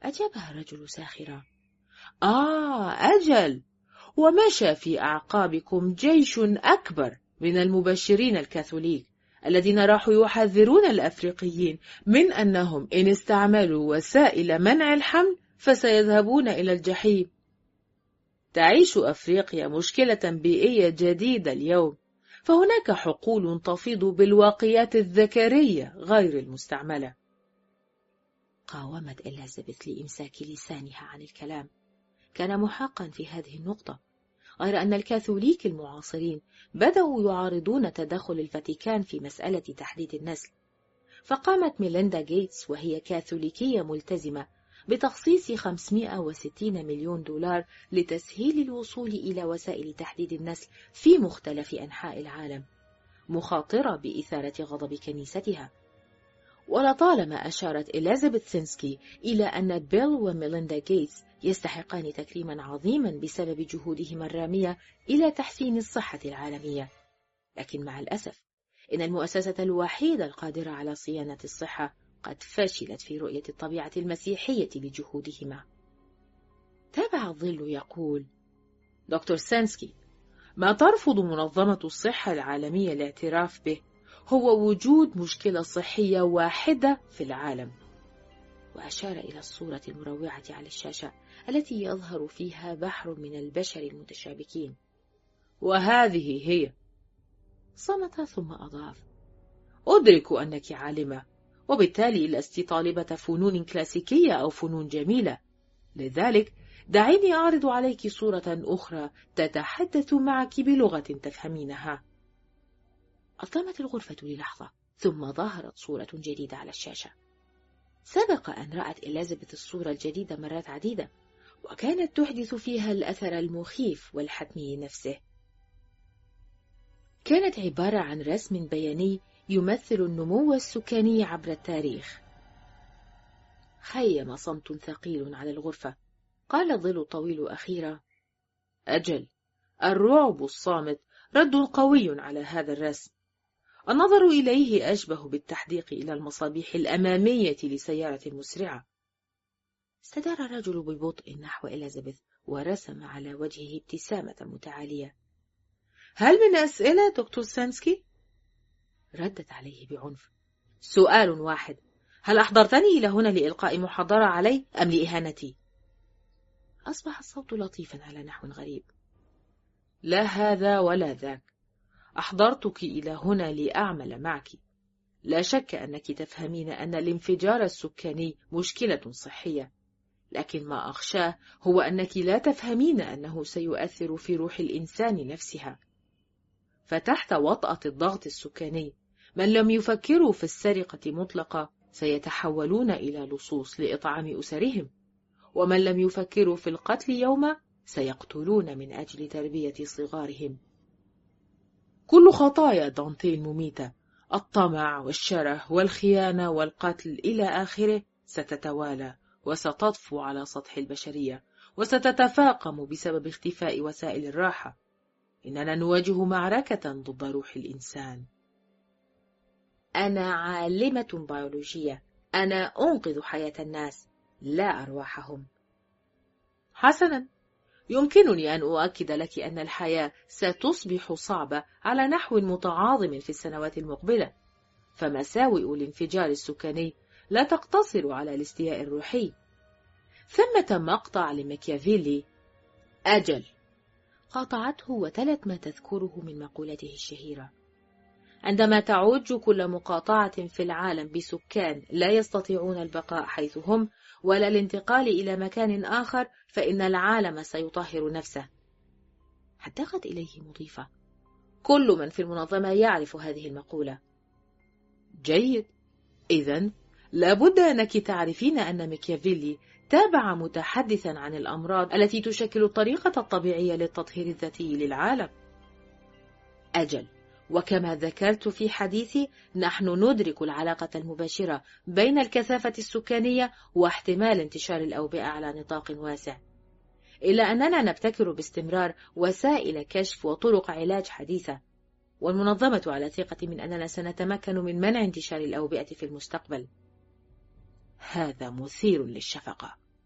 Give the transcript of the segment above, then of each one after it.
أجابها الرجل ساخرا: أجل، ومشى في أعقابكم جيش أكبر من المبشرين الكاثوليك الذين راحوا يحذرون الأفريقيين من أنهم إن استعملوا وسائل منع الحمل فسيذهبون إلى الجحيم. تعيش أفريقيا مشكلة بيئية جديدة اليوم، فهناك حقول تفيض بالواقيات الذكرية غير المستعملة. قاومت إليزابيث لإمساك لسانها عن الكلام. كان محقا في هذه النقطة، غير أن الكاثوليك المعاصرين بدأوا يعارضون تدخل الفاتيكان في مسألة تحديد النسل، فقامت ميليندا غيتس وهي كاثوليكية ملتزمة بتخصيص 560 مليون دولار لتسهيل الوصول إلى وسائل تحديد النسل في مختلف أنحاء العالم، مخاطرة بإثارة غضب كنيستها. ولطالما أشارت إليزابيث سينسكي إلى أن بيل وميليندا غيتس يستحقان تكريما عظيما بسبب جهودهما الرامية إلى تحسين الصحة العالمية، لكن مع الأسف إن المؤسسة الوحيدة القادرة على صيانة الصحة قد فشلت في رؤية الطبيعة المسيحية لجهودهما. تابع الظل يقول: دكتور سينسكي، ما ترفض منظمة الصحة العالمية الاعتراف به هو وجود مشكلة صحية واحدة في العالم. وأشار إلى الصورة المروعة على الشاشة التي يظهر فيها بحر من البشر المتشابكين، وهذه هي. صمت ثم أضاف: أدرك أنك عالمة، وبالتالي لست طالبة فنون كلاسيكية أو فنون جميلة، لذلك دعيني أعرض عليك صورة أخرى تتحدث معك بلغة تفهمينها. أظلمت الغرفة للحظة، ثم ظهرت صورة جديدة على الشاشة. سبق أن رأت إليزابيث الصورة الجديدة مرات عديدة، وكانت تحدث فيها الأثر المخيف والحتمي نفسه. كانت عبارة عن رسم بياني يمثل النمو السكاني عبر التاريخ. خيم صمت ثقيل على الغرفة. قال الظل الطويل أخيرا: أجل، الرعب الصامت رد قوي على هذا الرسم. النظر إليه أشبه بالتحديق إلى المصابيح الأمامية لسيارة مسرعة. استدار الرجل ببطء نحو إليزابيث ورسم على وجهه ابتسامة متعالية. هل من أسئلة دكتور سينسكي؟ ردت عليه بعنف. سؤال واحد: هل أحضرتني إلى هنا لإلقاء محاضرة علي أم لإهانتي؟ أصبح الصوت لطيفا على نحو غريب. لا هذا ولا ذاك، أحضرتك إلى هنا لأعمل معك. لا شك أنك تفهمين أن الانفجار السكاني مشكلة صحية، لكن ما أخشاه هو أنك لا تفهمين أنه سيؤثر في روح الإنسان نفسها. فتحت وطأة الضغط السكاني، من لم يفكروا في السرقة مطلقة سيتحولون إلى لصوص لإطعام أسرهم، ومن لم يفكروا في القتل يوما سيقتلون من أجل تربية صغارهم. كل خطايا دانتي المميتة، الطمع والشره والخيانة والقتل إلى آخره، ستتوالى وستطفو على سطح البشرية، وستتفاقم بسبب اختفاء وسائل الراحة. إننا نواجه معركة ضد روح الإنسان. أنا عالمة بيولوجية، أنا أنقذ حياة الناس لا أرواحهم. حسنا، يمكنني أن أؤكد لك أن الحياة ستصبح صعبة على نحو متعاظم في السنوات المقبلة، فمساوئ الانفجار السكاني لا تقتصر على الاستياء الروحي. ثمة مقطع لماكيافيلي. أجل، قاطعته وتلت ما تذكره من مقولته الشهيرة: عندما تعج كل مقاطعة في العالم بسكان لا يستطيعون البقاء حيث هم ولا الانتقال إلى مكان آخر، فإن العالم سيطهر نفسه. حدقت إليه مضيفة: كل من في المنظمة يعرف هذه المقولة. جيد، إذن لابد أنك تعرفين أن ماكيافيلي تابع متحدثا عن الأمراض التي تشكل الطريقة الطبيعية للتطهير الذاتي للعالم. أجل، وكما ذكرت في حديثي، نحن ندرك العلاقة المباشرة بين الكثافة السكانية واحتمال انتشار الأوبئة على نطاق واسع، إلا أننا نبتكر باستمرار وسائل كشف وطرق علاج حديثة، والمنظمة على ثقة من أننا سنتمكن من منع انتشار الأوبئة في المستقبل. هذا مثير للشفقة.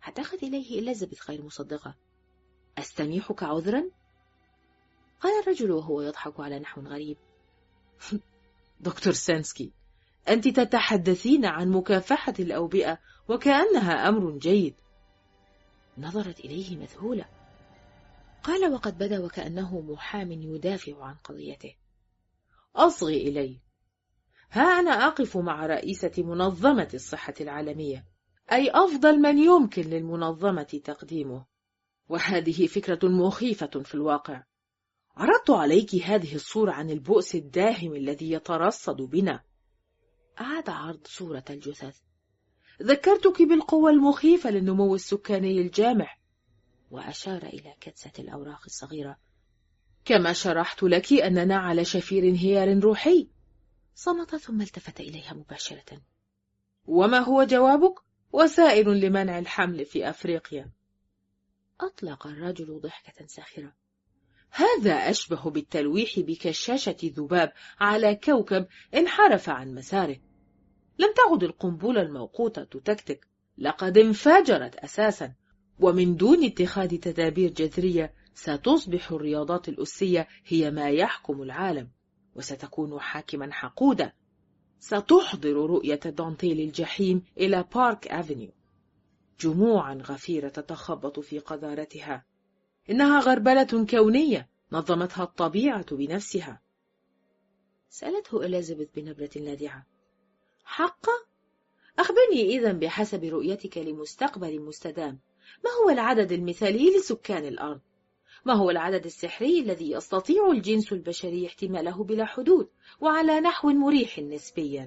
هتاخد إليه إليزابيث غير مصدقة. أستميحك عذرا؟ قال الرجل وهو يضحك على نحو غريب. دكتور سانسكي، أنت تتحدثين عن مكافحة الأوبئة وكأنها أمر جيد. نظرت إليه مذهولة. قال وقد بدا وكأنه محام يدافع عن قضيته. أصغي إلي. ها أنا أقف مع رئيسة منظمة الصحة العالمية، أي أفضل من يمكن للمنظمة تقديمه، وهذه فكرة مخيفة في الواقع. عرضت عليك هذه الصورة عن البؤس الداهم الذي يترصد بنا. أعاد عرض صورة الجثث. ذكرتك بالقوة المخيفة للنمو السكاني الجامح، وأشار إلى كدسة الأوراق الصغيرة. كما شرحت لك أننا على شفير انهيار روحي. صمت ثم التفت إليها مباشرة. وما هو جوابك؟ وسائل لمنع الحمل في أفريقيا. أطلق الرجل ضحكة ساخرة. هذا أشبه بالتلويح بكشاشة ذباب على كوكب انحرف عن مساره. لم تعد القنبلة الموقوتة تكتك، لقد انفجرت أساسا، ومن دون اتخاذ تدابير جذرية ستصبح الرياضات الأسية هي ما يحكم العالم، وستكون حاكما حقودا. ستحضر رؤية دانتيل الجحيم إلى بارك أفنيو، جموعا غفيرة تتخبط في قذارتها. إنها غربلة كونية نظمتها الطبيعة بنفسها. سألته إليزابيث بنبرة لاذعة. حقا؟ أخبرني إذن بحسب رؤيتك لمستقبل مستدام، ما هو العدد المثالي لسكان الأرض؟ ما هو العدد السحري الذي يستطيع الجنس البشري احتماله بلا حدود وعلى نحو مريح نسبيا؟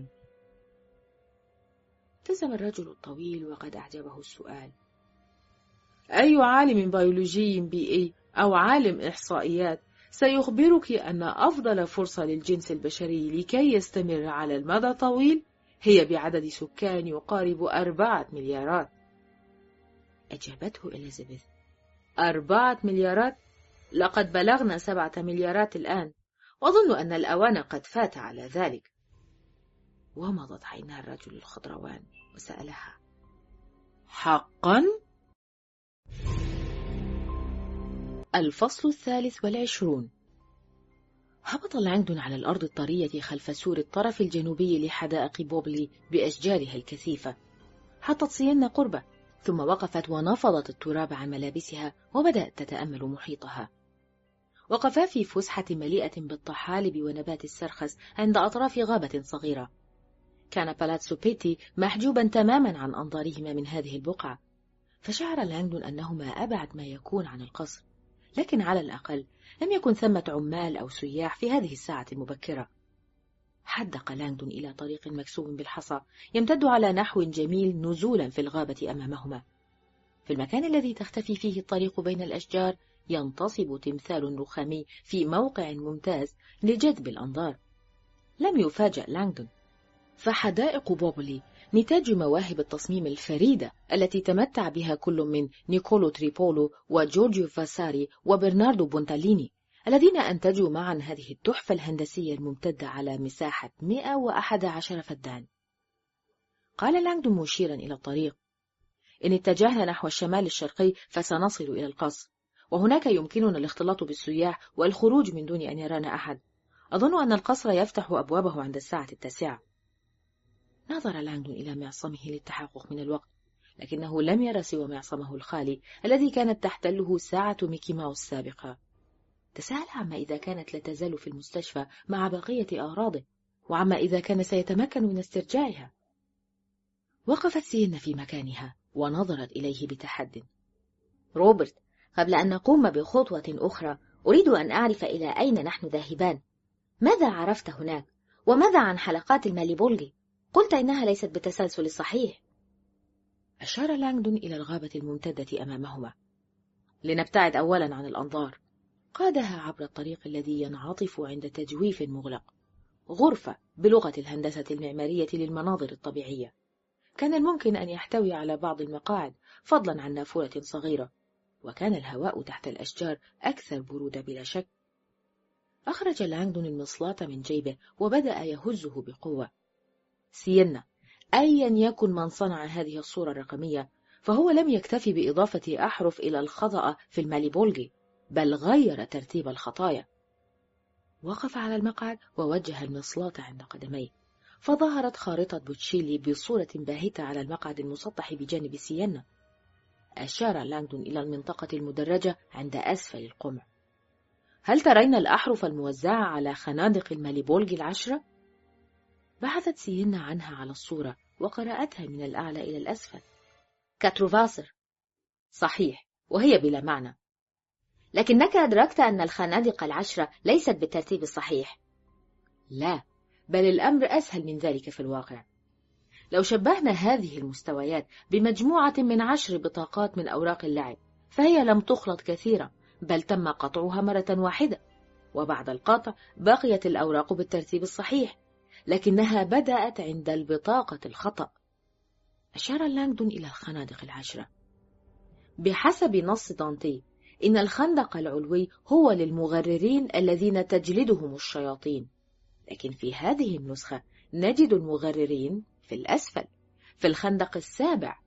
ابتسم الرجل الطويل وقد أعجبه السؤال. أي عالم بيولوجي بيئي أو عالم إحصائيات سيخبرك أن أفضل فرصة للجنس البشري لكي يستمر على المدى الطويل هي بعدد سكان يقارب 4 مليارات. أجابته إليزابيث. 4 مليارات؟ لقد بلغنا 7 مليارات الآن، وأظن أن الأوان قد فات على ذلك. ومضت عينا الرجل الخضروان وسألها. حقا؟ الفصل 23. هبط لانغدون على الأرض الطرية خلف سور الطرف الجنوبي لحدائق بوبلي بأشجارها الكثيفة. حطت سينا قربه، ثم وقفت ونفضت التراب عن ملابسها وبدأت تتأمل محيطها. وقفا في فسحة مليئة بالطحالب ونبات السرخس عند أطراف غابة صغيرة. كان بالاتسو بيتي محجوبا تماما عن أنظارهما من هذه البقعة، فشعر لانغدون أنهما أبعد ما يكون عن القصر، لكن على الأقل لم يكن ثمة عمال أو سياح في هذه الساعة المبكرة. حدق لانغدون إلى طريق مكسوب بالحصى يمتد على نحو جميل نزولا في الغابة أمامهما. في المكان الذي تختفي فيه الطريق بين الأشجار ينتصب تمثال رخامي في موقع ممتاز لجذب الأنظار. لم يفاجأ لانغدون، فحدائق بوبلي نتاج مواهب التصميم الفريدة التي تمتع بها كل من نيكولو تريبولو وجورجيو فاساري وبرناردو بونتاليني، الذين أنتجوا معا هذه التحفة الهندسية الممتدة على مساحة 111 فدان. قال لانغدون مشيرا إلى الطريق. إن اتجهنا نحو الشمال الشرقي فسنصل إلى القصر، وهناك يمكننا الاختلاط بالسياح والخروج من دون أن يرانا أحد. أظن أن القصر يفتح أبوابه عند الساعة 9. نظر لانغدون إلى معصمه للتحقق من الوقت، لكنه لم ير سوى معصمه الخالي الذي كانت تحتله ساعة ميكي ماوس السابقة. تساءل عما إذا كانت لا تزال في المستشفى مع بقية أغراضه، وعما إذا كان سيتمكن من استرجاعها. وقفت سينا في مكانها ونظرت إليه بتحد. روبرت، قبل أن نقوم بخطوة أخرى أريد أن أعرف إلى أين نحن ذاهبان. ماذا عرفت هناك؟ وماذا عن حلقات الماليبولغي؟ قلت إنها ليست بالتسلسل الصحيح. أشار لانغدون إلى الغابة الممتدة أمامهما. لنبتعد أولا عن الأنظار. قادها عبر الطريق الذي ينعطف عند تجويف مغلق، غرفة بلغة الهندسة المعمارية للمناظر الطبيعية. كان الممكن أن يحتوي على بعض المقاعد فضلا عن نافورة صغيرة، وكان الهواء تحت الأشجار أكثر برودة بلا شك. أخرج لانغدون المصلاة من جيبه وبدأ يهزه بقوة. سينا، أيا يكن من صنع هذه الصورة الرقمية، فهو لم يكتفي بإضافة أحرف إلى الخطأ في الماليبولجي، بل غير ترتيب الخطايا. وقف على المقعد ووجه المصلاة عند قدميه، فظهرت خارطة بوتشيلي بصورة باهتة على المقعد المسطح بجانب سيينا. أشار لانغدون إلى المنطقة المدرجة عند أسفل القمع. هل ترين الأحرف الموزعة على خنادق الماليبولجي 10؟ بحثت سيينا عنها على الصورة وقرأتها من الأعلى إلى الأسفل. كاتروفاسر. صحيح، وهي بلا معنى. لكنك أدركت أن الخنادق 10 ليست بالترتيب الصحيح. لا، بل الأمر أسهل من ذلك في الواقع. لو شبهنا هذه المستويات بمجموعة من 10 بطاقات من أوراق اللعب، فهي لم تخلط كثيرا، بل تم قطعها مرة واحدة، وبعد القطع بقيت الأوراق بالترتيب الصحيح، لكنها بدأت عند البطاقة الخطأ. أشار لانغدون إلى الخنادق 10. بحسب نص دانتي، إن الخندق العلوي هو للمغررين الذين تجلدهم الشياطين، لكن في هذه النسخة نجد المغررين في الأسفل، في الخندق 7.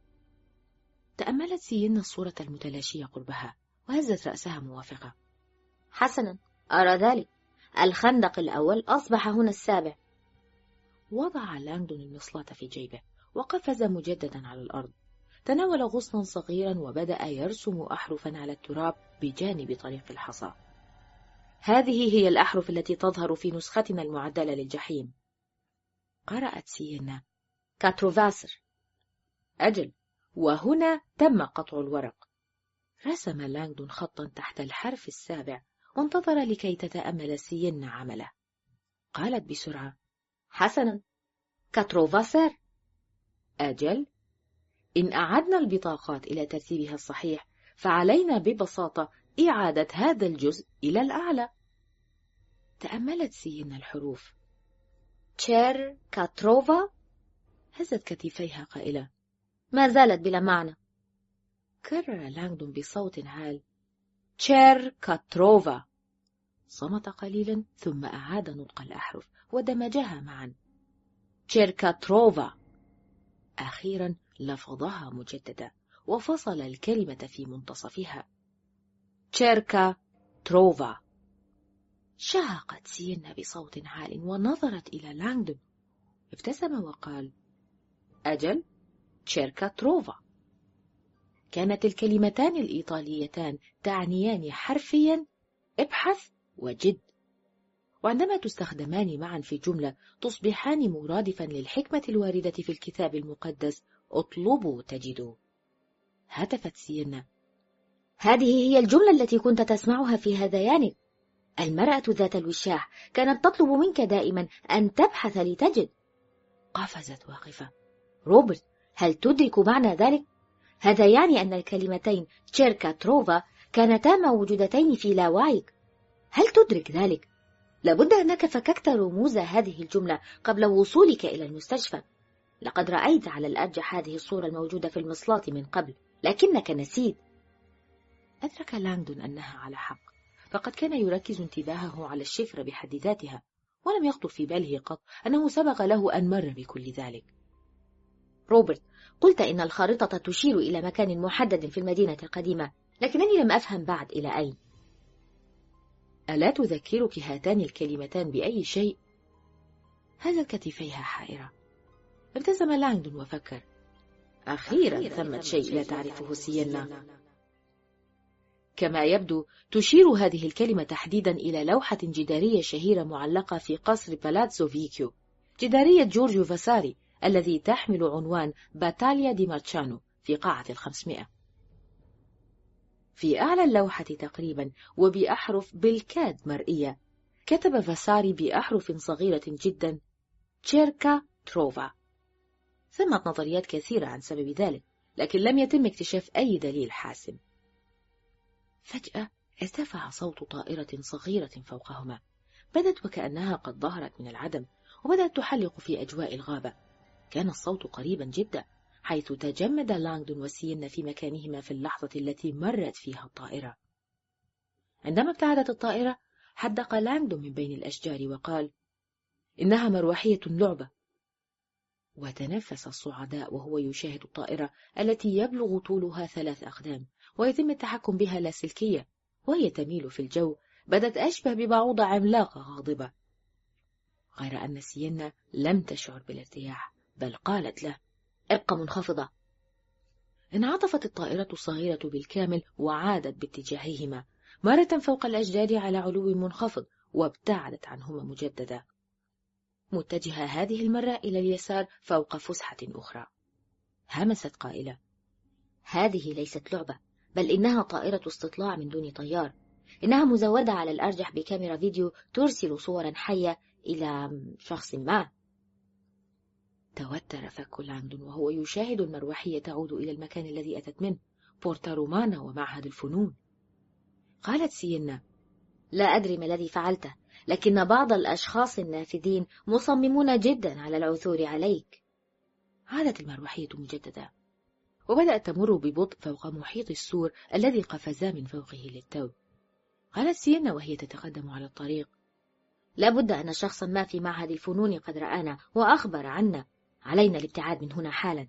تأملت سيينا الصورة المتلاشية قربها وهزت رأسها موافقة. حسنا، أرى ذلك. الخندق الأول أصبح هنا 7. وضع لانغدون المصلاة في جيبه وقفز مجددا على الأرض. تناول غصنا صغيرا وبدأ يرسم أحرفا على التراب بجانب طريق الحصى. هذه هي الأحرف التي تظهر في نسختنا المعدلة للجحيم. قرأت سيينا. كاتروفاسر. أجل، وهنا تم قطع الورق. رسم لانغدون خطا تحت الحرف 7 وانتظر لكي تتأمل سيينا عمله. قالت بسرعة. حسنا، كاتروفاسر. أجل، إن أعدنا البطاقات إلى ترتيبها الصحيح فعلينا ببساطة إعادة هذا الجزء إلى الأعلى. تأملت سيينا الحروف. تشير كاتروفا. هزت كتفيها قائلة. ما زالت بلا معنى. كرر لانغدون بصوت عال. تشير كاتروفا. صمت قليلا ثم أعاد نطق الأحرف ودمجها معا. تشير كاتروفا. أخيرا لفظها مجددا وفصل الكلمة في منتصفها. تشيركا تروفا. شهقت سيينا بصوت عال ونظرت إلى لانغدون. ابتسم وقال. أجل، تشيركا تروفا. كانت الكلمتان الإيطاليتان تعنيان حرفيا ابحث وجد، وعندما تستخدمان معا في جملة تصبحان مرادفا للحكمة الواردة في الكتاب المقدس اطلبوا تجدوا. هتفت سيينا. هذه هي الجملة التي كنت تسمعها في هذيانك. المرأة ذات الوشاح كانت تطلب منك دائما أن تبحث لتجد. قفزت واقفة. روبرت، هل تدرك معنى ذلك؟ هذا يعني أن الكلمتين تشيركا تروفا كانتا موجودتين في لاوعيك. هل تدرك ذلك؟ لابد أنك فككت رموز هذه الجملة قبل وصولك إلى المستشفى. لقد رأيت على الأرجح هذه الصورة الموجودة في المصلاة من قبل، لكنك نسيت. أدرك لانغدون أنها على حق، فقد كان يركز انتباهه على الشفرة بحد ذاتها، ولم يخطر في باله قط أنه سبق له أن مر بكل ذلك. روبرت، قلت إن الخارطة تشير إلى مكان محدد في المدينة القديمة، لكنني لم أفهم بعد إلى أين. ألا تذكرك هاتان الكلمتان بأي شيء؟ هزت كتفيها حائرة. ابتسم لانغدون وفكر. أخيرا ثمة شيء لا تعرفه سيينا. كما يبدو تشير هذه الكلمة تحديدا إلى لوحة جدارية شهيرة معلقة في قصر بالاتزو فيكيو، جدارية جورجيو فاساري الذي تحمل عنوان باتاليا دي مارتشانو في قاعة 500. في أعلى اللوحة تقريبا وبأحرف بالكاد مرئية كتب فاساري بأحرف صغيرة جدا تشيركا تروفا. ثمت نظريات كثيرة عن سبب ذلك، لكن لم يتم اكتشاف أي دليل حاسم. فجأة ارتفع صوت طائرة صغيرة فوقهما، بدت وكأنها قد ظهرت من العدم وبدأت تحلق في أجواء الغابة. كان الصوت قريبا جدا، حيث تجمد لانغدون وسيينا في مكانهما في اللحظة التي مرت فيها الطائرة. عندما ابتعدت الطائرة حدق لانغدون من بين الأشجار وقال: إنها مروحية لعبة. وتنفس الصعداء وهو يشاهد الطائرة التي يبلغ طولها 3 أقدام ويتم التحكم بها لاسلكية وهي تميل في الجو. بدت أشبه ببعوضة عملاقة غاضبة. غير أن سيينا لم تشعر بالارتياح، بل قالت له: ابقى منخفضة. انعطفت الطائرة الصغيرة بالكامل وعادت باتجاههما مرة فوق الأشجار على علو منخفض، وابتعدت عنهما مجددا، متجهة هذه المرة إلى اليسار فوق فسحة أخرى. همست قائلة: هذه ليست لعبة، بل إنها طائرة استطلاع من دون طيار. إنها مزودة على الأرجح بكاميرا فيديو ترسل صورا حية إلى شخص ما. توتر فك لانغدون وهو يشاهد المروحية تعود إلى المكان الذي أتت منه، بورتا رومانا ومعهد الفنون. قالت سيينا: لا أدري ما الذي فعلته، لكن بعض الأشخاص النافذين مصممون جدا على العثور عليك. عادت المروحية مجددا وبدأت تمر ببطء فوق محيط السور الذي قفزا من فوقه للتو. قالت سيينا وهي تتقدم على الطريق: لا بد أن شخصا ما في معهد الفنون قد رآنا وأخبر عنا. علينا الابتعاد من هنا حالا.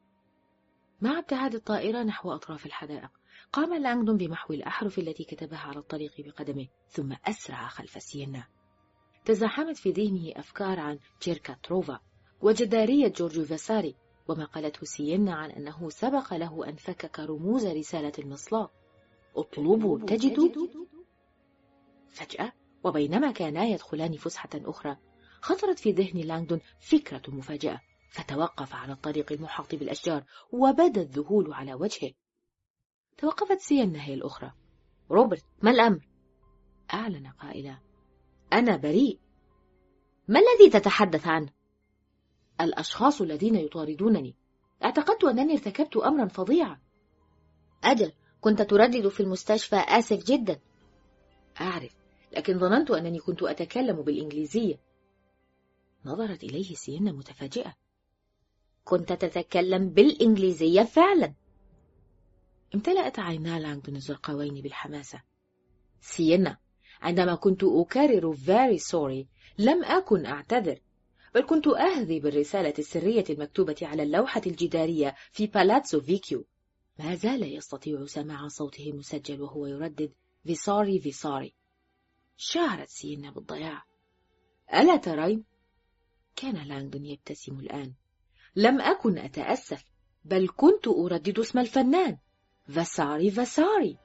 مع ابتعاد الطائرة نحو أطراف الحدائق، قام لانغدون بمحو الأحرف التي كتبها على الطريق بقدمه، ثم أسرع خلف سيينا. تزاحمت في ذهنه أفكار عن تشيركا تروفا وجدارية جورجو فاساري، وما قالته سيينا عن أنه سبق له أن فكك رموز رسالة المصلاة: اطلبوا تجدوا. فجأة وبينما كانا يدخلان فسحة أخرى، خطرت في ذهن لانغدون فكرة مفاجئة، فتوقف على الطريق المحاط بالأشجار وبدا الذهول على وجهه. توقفت سيينا هي الأخرى. روبرت، ما الأمر؟ أعلن قائلا: أنا بريء. ما الذي تتحدث عنه؟ الأشخاص الذين يطاردونني. اعتقدت أنني ارتكبت أمرا فظيعا. أجل، كنت تردد في المستشفى. آسف جدا. أعرف، لكن ظننت أنني كنت أتكلم بالإنجليزية. نظرت إليه سيينا متفاجئة. كنت تتكلم بالإنجليزية فعلا؟ امتلأت عينا لانغدون الزرقاوين بالحماسة. سيينا، عندما كنت أكرر very sorry لم أكن أعتذر، بل كنت أهذي بالرسالة السرية المكتوبة على اللوحة الجدارية في بالاتسو فيكيو. ما زال يستطيع سماع صوته المسجل وهو يردد فيساري فيساري. شعرت سيينا بالضياع. ألا ترين؟ كان لانغدون يبتسم الآن. لم أكن أتأسف، بل كنت أردد اسم الفنان فاساري فاساري.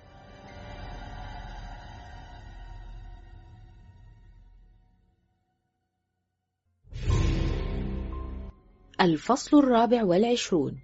الفصل 24.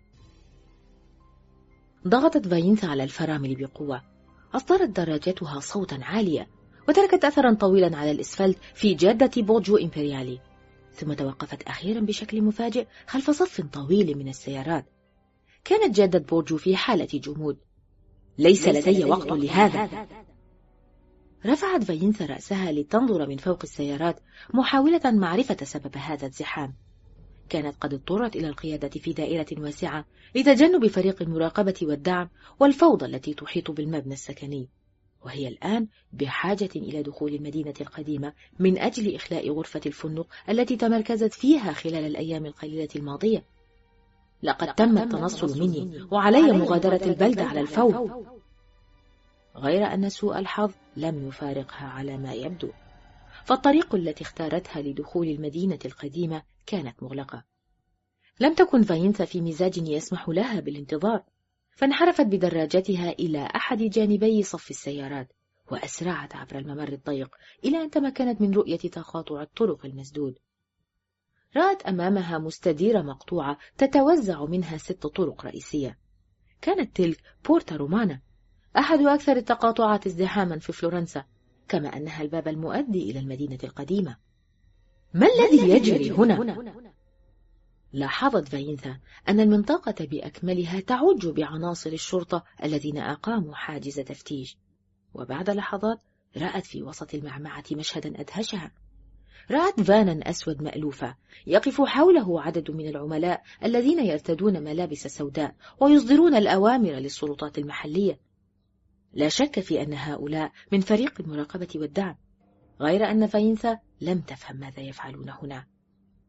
ضغطت فاينثا على الفرامل بقوة. أصدرت دراجتها صوتا عاليا وتركت أثرا طويلا على الإسفلت في جادة بورجو إمبريالي، ثم توقفت أخيرا بشكل مفاجئ خلف صف طويل من السيارات. كانت جادة بورجو في حالة جمود. ليس لدي وقت لهذا. رفعت فاينثا رأسها لتنظر من فوق السيارات محاولة معرفة سبب هذا الزحام. كانت قد اضطرت إلى القيادة في دائرة واسعة لتجنب فريق المراقبة والدعم والفوضى التي تحيط بالمبنى السكني، وهي الآن بحاجة إلى دخول المدينة القديمة من أجل إخلاء غرفة الفندق التي تمركزت فيها خلال الأيام القليلة الماضية. لقد تم التنصل مني وعلي مغادرة البلدة على الفور. غير أن سوء الحظ لم يفارقها على ما يبدو، فالطريق التي اختارتها لدخول المدينة القديمة كانت مغلقة. لم تكن فاينثا في مزاج يسمح لها بالانتظار، فانحرفت بدراجتها إلى أحد جانبي صف السيارات وأسرعت عبر الممر الضيق إلى أن تمكنت من رؤية تقاطع الطرق المسدود. رأت أمامها مستديرة مقطوعة تتوزع منها 6 طرق رئيسية. كانت تلك بورتا رومانا، أحد أكثر التقاطعات ازدحاما في فلورنسا، كما أنها الباب المؤدي إلى المدينة القديمة. ما الذي يجري هنا؟ لاحظت فاينثا أن المنطقة بأكملها تعج بعناصر الشرطة الذين أقاموا حاجز تفتيش، وبعد لحظات رأت في وسط المعمعة مشهدا أدهشها. رأت فانا أسود مألوفة يقف حوله عدد من العملاء الذين يرتدون ملابس سوداء ويصدرون الأوامر للسلطات المحلية. لا شك في أن هؤلاء من فريق المراقبة والدعم، غير أن فاينثا لم تفهم ماذا يفعلون هنا.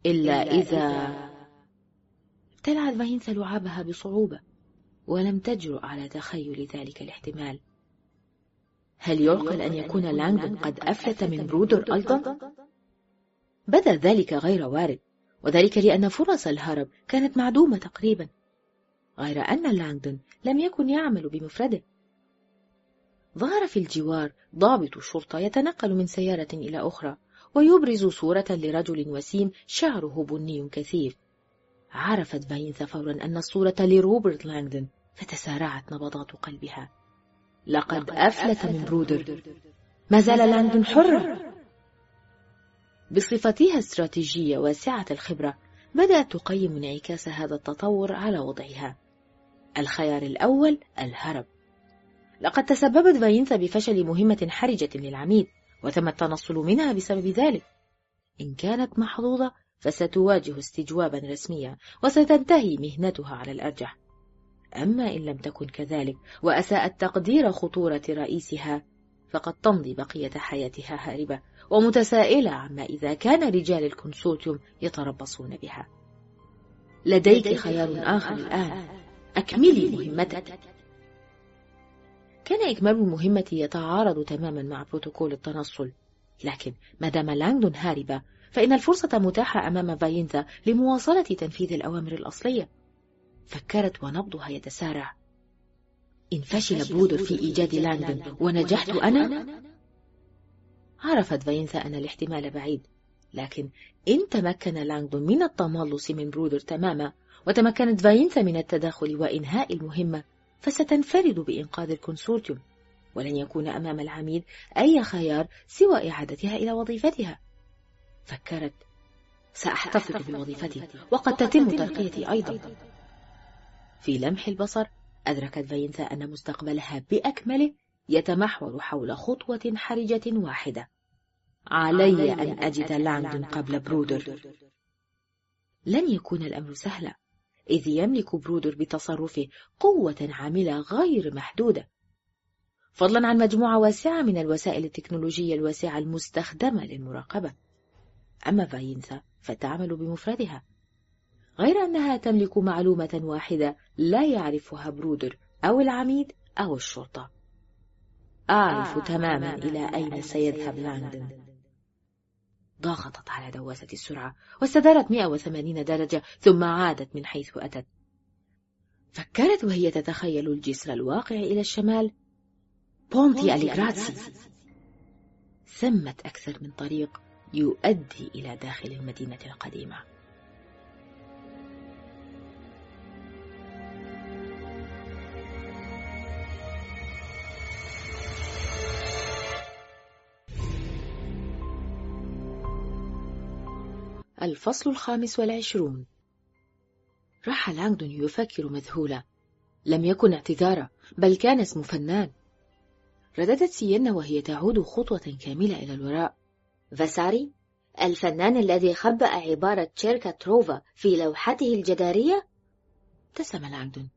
إلا إذا ابتلعت فاينثا لعابها بصعوبة، ولم تجرؤ على تخيل ذلك الاحتمال. هل يعقل أن يكون لانغدون قد أفلت من برودر أيضا؟ بدا ذلك غير وارد، وذلك لأن فرص الهرب كانت معدومة تقريبا، غير أن لانغدون لم يكن يعمل بمفرده. ظهر في الجوار ضابط شرطة يتنقل من سيارة إلى أخرى، ويبرز صورة لرجل وسيم شعره بني كثيف. عرفت فاينثا فورا أن الصورة لروبرت لانغدون، فتسارعت نبضات قلبها. لقد أفلت من برودر، ما زال لانغدون حرا. بصفتها استراتيجية واسعة الخبرة، بدأت تقيم انعكاس هذا التطور على وضعها. الخيار الأول الهرب. لقد تسببت فاينثا بفشل مهمة حرجة للعميد، وتم التنصل منها بسبب ذلك. إن كانت محظوظة فستواجه استجوابا رسميا، وستنتهي مهنتها على الأرجح. أما إن لم تكن كذلك وأساءت تقدير خطورة رئيسها، فقد تمضي بقية حياتها هاربة ومتسائلة عما إذا كان رجال الكونسورتيوم يتربصون بها. لديك خيار آخر الآن، أكملي مهمتك. كان إكمال المهمة يتعارض تماما مع بروتوكول التنصل، لكن ما دام لانغدون هاربة فإن الفرصة متاحة أمام فاينثا لمواصلة تنفيذ الأوامر الأصلية. فكرت ونبضها يتسارع. إن فشل برودر في إيجاد لانغدون ونجحت أنا؟ عرفت فاينثا أن الاحتمال بعيد، لكن إن تمكن لانغدون من التملص من برودر تماما، وتمكنت فاينثا من التدخل وإنهاء المهمة، فستنفرد بإنقاذ الكونسورتيوم، ولن يكون أمام العميد أي خيار سوى إعادتها إلى وظيفتها. فكرت: سأحتفظ بوظيفتي، وقد تتم ترقيتي أيضا. في لمح البصر أدركت فاينثا أن مستقبلها بأكمله يتمحور حول خطوة حرجة واحدة: علي أن أجد لانغدون قبل برودر. لن يكون الأمر سهلا، إذ يملك برودر بتصرفه قوة عاملة غير محدودة، فضلا عن مجموعة واسعة من الوسائل التكنولوجية الواسعة المستخدمة للمراقبة. أما فاينثا فتعمل بمفردها، غير أنها تملك معلومة واحدة لا يعرفها برودر أو العميد أو الشرطة: أعرف تماما إلى أين سيذهب لانغدون. ضغطت على دواسة السرعة واستدارت 180 درجة، ثم عادت من حيث أتت. فكرت وهي تتخيل الجسر الواقع إلى الشمال: بونتي أليغراتسي. ثمة أكثر من طريق يؤدي إلى داخل المدينة القديمة. الفصل 25. راح لانغدون يفكر مذهولا. لم يكن اعتذارا، بل كان اسم فنان. رددت سيينا وهي تعود خطوة كاملة إلى الوراء: فاساري؟ الفنان الذي خبأ عبارة تشيركا تروفا في لوحته الجدارية؟ ابتسم لانغدون.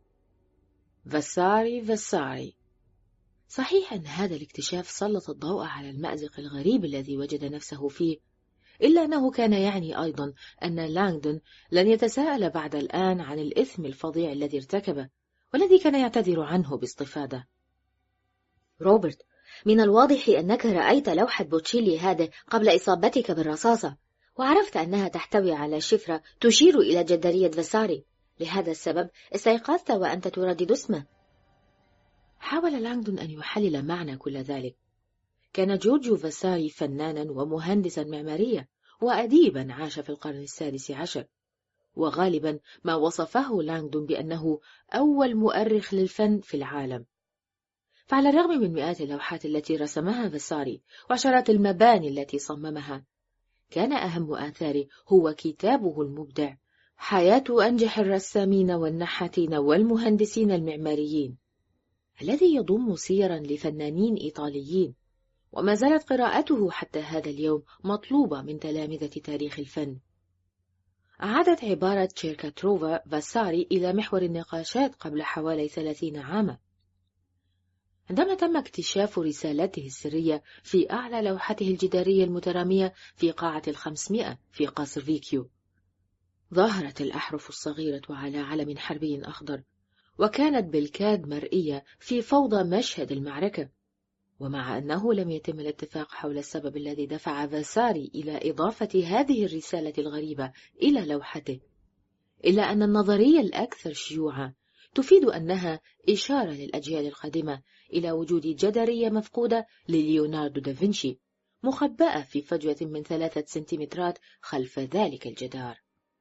فاساري. صحيح أن هذا الاكتشاف سلط الضوء على المأزق الغريب الذي وجد نفسه فيه، إلا أنه كان يعني أيضا أن لانغدون لن يتساءل بعد الآن عن الإثم الفظيع الذي ارتكبه، والذي كان يعتذر عنه باستفاضة. روبرت، من الواضح أنك رأيت لوحة بوتشيلي هذه قبل إصابتك بالرصاصة، وعرفت أنها تحتوي على شفرة تشير إلى جدارية فاساري. لهذا السبب استيقظت وأنت تردد اسمه. حاول لانغدون أن يحلل معنى كل ذلك. كان جورجيو فاساري فنانا ومهندسا معماريا وأديبا عاش في القرن السادس عشر، وغالبا ما وصفه لانغدون بأنه أول مؤرخ للفن في العالم. فعلى الرغم من مئات اللوحات التي رسمها فاساري وعشرات المباني التي صممها، كان أهم آثاره هو كتابه المبدع حياة أنجح الرسامين والنحاتين والمهندسين المعماريين، الذي يضم سيرا لفنانين إيطاليين، وما زالت قراءته حتى هذا اليوم مطلوبة من تلامذة تاريخ الفن. أعادت عبارة تشيركا تروفا فاساري إلى محور النقاشات قبل حوالي 30 عاما. عندما تم اكتشاف رسالته السرية في أعلى لوحته الجدارية المترامية في قاعة 500 في قصر فيكيو. ظهرت الأحرف الصغيرة على علم حربي أخضر، وكانت بالكاد مرئية في فوضى مشهد المعركة. ومع أنه لم يتم الاتفاق حول السبب الذي دفع فاساري إلى إضافة هذه الرسالة الغريبة إلى لوحته، إلا أن النظرية الأكثر شيوعا تفيد أنها إشارة للأجيال القادمة إلى وجود جدارية مفقودة لليوناردو دافنشي مخبأة في فجوة من 3 سنتيمترات خلف ذلك الجدار.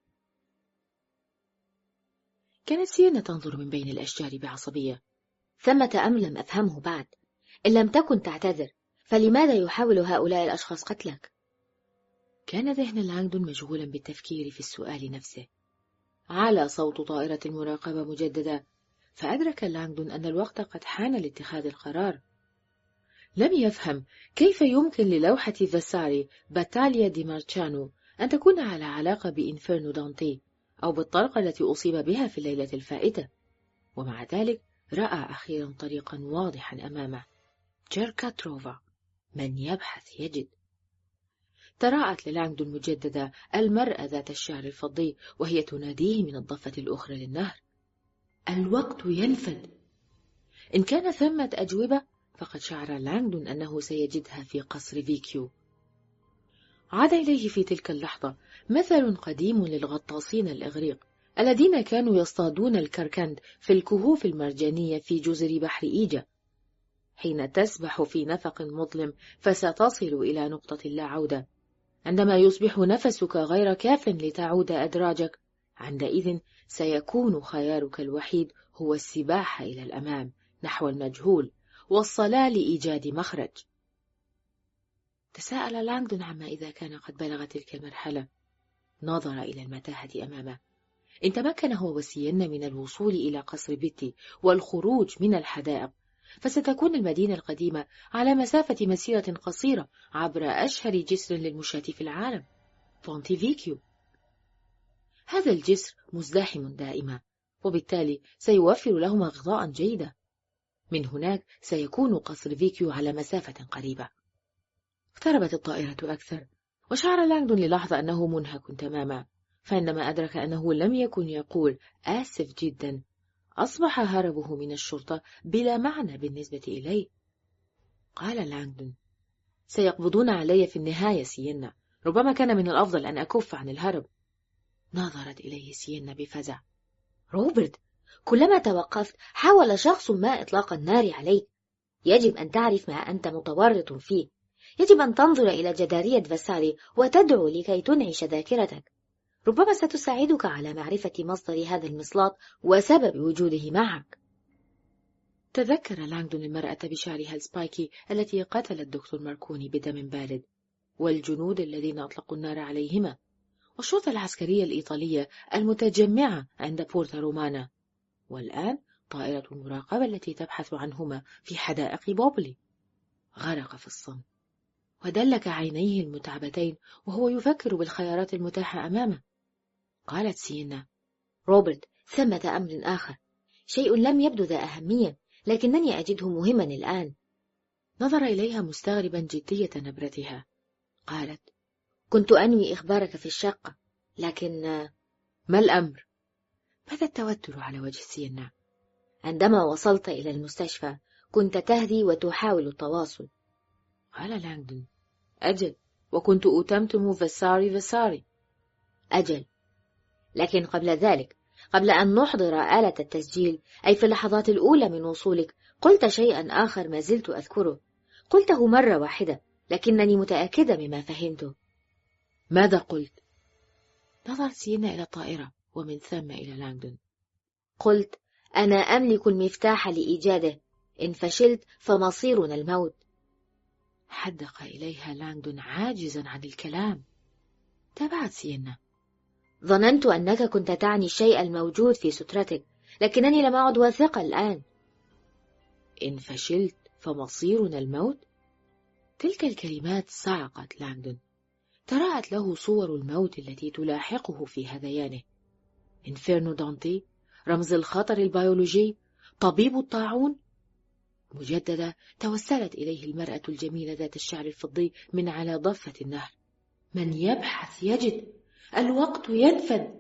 كانت سينا تنظر من بين الأشجار بعصبية. ثمة أمر لم أفهمه بعد. إن لم تكن تعتذر، فلماذا يحاول هؤلاء الأشخاص قتلك؟ كان ذهن لانغدون مشغولا بالتفكير في السؤال نفسه. على صوت طائرة المراقبة مجددا، فأدرك لانغدون أن الوقت قد حان لاتخاذ القرار. لم يفهم كيف يمكن للوحة فاساري باتاليا دي مارتشانو أن تكون على علاقة بإنفيرنو دانتي أو بالطلقة التي أصيب بها في الليلة الفائتة، ومع ذلك رأى أخيرا طريقا واضحا أمامه: تشيركا تروفا، من يبحث يجد. تراءت للانغدون مجددا المرأة ذات الشعر الفضي وهي تناديه من الضفة الأخرى للنهر: الوقت ينفد. إن كان ثمة أجوبة، فقد شعر لانغدون أنه سيجدها في قصر فيكيو. عاد إليه في تلك اللحظة مثل قديم للغطاسين الإغريق الذين كانوا يصطادون الكركند في الكهوف المرجانية في جزر بحر إيجا. حين تسبح في نفق مظلم فستصل إلى نقطة لا عودة. عندما يصبح نفسك غير كاف لتعود أدراجك، عندئذ سيكون خيارك الوحيد هو السباحة إلى الأمام نحو المجهول والصلاة لإيجاد مخرج. تساءل لانغدون عما إذا كان قد بلغ تلك المرحلة. نظر إلى المتاهة أمامه. إن تمكن هو وسينا من الوصول إلى قصر بيتي والخروج من الحدائق، فستكون المدينة القديمة على مسافة مسيرة قصيرة عبر أشهر جسر للمشاة في العالم، بونتي فيكيو. هذا الجسر مزدحم دائما، وبالتالي سيوفر لهما غطاء جيدا. من هناك سيكون قصر فيكيو على مسافة قريبة. اقتربت الطائرة أكثر، وشعر لانغدون للحظة أنه منهك تماما، فعندما أدرك أنه لم يكن يقول آسف جدا، أصبح هربه من الشرطة بلا معنى بالنسبة إليه. قال لانغدون: سيقبضون علي في النهاية سينا، ربما كان من الأفضل أن أكف عن الهرب. نظرت إليه سينا بفزع. روبرت، كلما توقفت حاول شخص ما إطلاق النار عليك. يجب أن تعرف ما أنت متورط فيه. يجب أن تنظر إلى جدارية فاساري وتدعو لكي تنعش ذاكرتك. ربما ستساعدك على معرفة مصدر هذا المصلاط وسبب وجوده معك. تذكر لانغدون المرأة بشعرها السبايكي التي قتلت الدكتور ماركوني بدم بارد، والجنود الذين أطلقوا النار عليهما، والشرطة العسكرية الإيطالية المتجمعة عند بورتا رومانا، والآن طائرة المراقبة التي تبحث عنهما في حدائق بوبلي. غرق في الصمت، ودلك عينيه المتعبتين وهو يفكر بالخيارات المتاحة أمامه. قالت سينا: روبرت، ثمة أمر آخر، شيء لم يبدو ذا أهمية، لكنني أجده مهما الآن. نظر إليها مستغربا جدية نبرتها. قالت: كنت أنوي إخبارك في الشقة، لكن... ما الأمر؟ ماذا التوتر على وجه سينا؟ عندما وصلت إلى المستشفى كنت تهدي وتحاول التواصل. قال لانغدون: أجل، وكنت أتمتم فاساري. أجل، لكن قبل ذلك، قبل أن نحضر آلة التسجيل، أي في اللحظات الأولى من وصولك، قلت شيئا آخر ما زلت أذكره. قلته مرة واحدة، لكنني متأكدة مما فهمته. ماذا قلت؟ نظرت سينا إلى الطائرة ومن ثم إلى لانغدون. قلت: أنا أملك المفتاح لإيجاده، إن فشلت فمصيرنا الموت. حدق إليها لانغدون عاجزا عن الكلام. تابعت سينا. ظننت أنك كنت تعني الشيء الموجود في سترتك، لكنني لم أعد واثقة الآن. إن فشلت فمصيرنا الموت؟ تلك الكلمات صعقت لانغدون. تراءت له صور الموت التي تلاحقه في هذيانه: إنفيرنو دانتي، رمز الخطر البيولوجي، طبيب الطاعون. مجددة توسلت إليه المرأة الجميلة ذات الشعر الفضي من على ضفة النهر. من يبحث يجد، الوقت ينفد.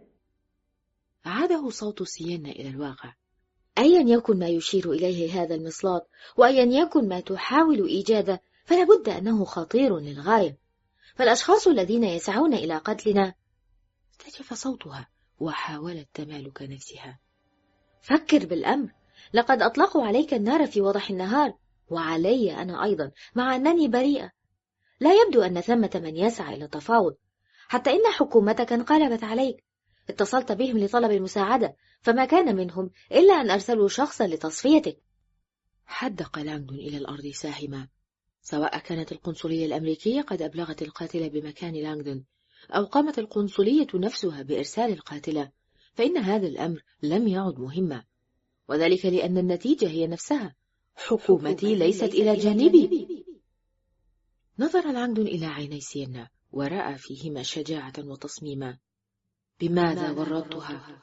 عاده صوت سيينا إلى الواقع. أيا يكن ما يشير إليه هذا المصلات، وأيا يكن ما تحاول إيجاده، فلا بد أنه خطير للغاية. فالأشخاص الذين يسعون إلى قتلنا. ارتجف صوتها وحاولت تمالك نفسها. فكر بالأمر، لقد أطلقوا عليك النار في وضح النهار، وعلي أنا أيضا، مع أنني بريئة. لا يبدو أن ثمة من يسعى إلى التفاوض، حتى إن حكومتك انقلبت عليك. اتصلت بهم لطلب المساعدة، فما كان منهم إلا أن أرسلوا شخصا لتصفيتك. حدق لانغدون إلى الأرض ساهما. سواء كانت القنصلية الأمريكية قد أبلغت القاتلة بمكان لانغدون، أو قامت القنصلية نفسها بإرسال القاتلة، فإن هذا الأمر لم يعد مهما، وذلك لأن النتيجة هي نفسها. حكومتي ليست إلى جانبي. نظر لانغدون إلى عيني سيينا ورأى فيهما شجاعة وتصميما. بماذا ورطتها؟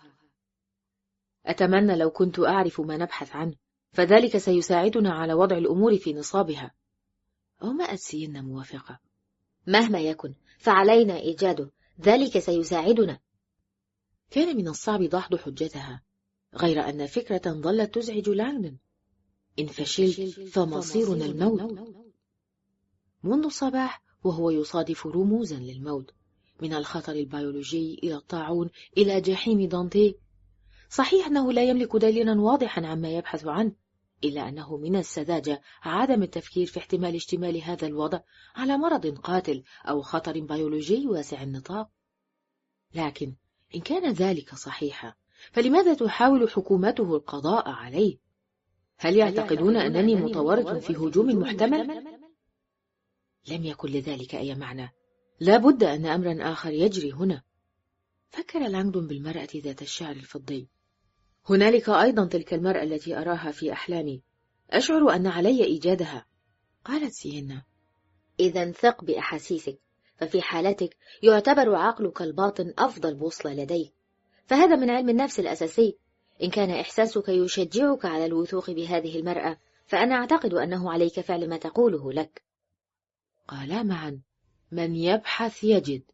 أتمنى لو كنت أعرف ما نبحث عنه، فذلك سيساعدنا على وضع الأمور في نصابها. أومأت سيينا موافقة. مهما يكن فعلينا إيجاده، ذلك سيساعدنا. كان من الصعب دحض حجتها، غير أن فكرة ظلت تزعج لانغدون. إن فشلت فمصيرنا الموت. منذ الصباح وهو يصادف رموزا للموت، من الخطر البيولوجي إلى الطاعون إلى جحيم دانتي. صحيح أنه لا يملك دليلا واضحا عما يبحث عنه، إلا أنه من السذاجة عدم التفكير في احتمال اشتمال هذا الوضع على مرض قاتل أو خطر بيولوجي واسع النطاق. لكن إن كان ذلك صحيحا، فلماذا تحاول حكومته القضاء عليه؟ هل يعتقدون أنني متورط في هجوم محتمل؟ لم يكن لذلك أي معنى. لا بد أن أمرا آخر يجري هنا. فكر لانغدون بالمرأة ذات الشعر الفضي. هنالك أيضا تلك المرأة التي أراها في أحلامي، أشعر أن علي إيجادها. قالت سيينا. إذا ثق بأحاسيسك، ففي حالتك يعتبر عقلك الباطن أفضل بوصلة لديك، فهذا من علم النفس الأساسي. إن كان إحساسك يشجعك على الوثوق بهذه المرأة، فأنا أعتقد أنه عليك فعل ما تقوله لك. قالا معا. من يبحث يجد.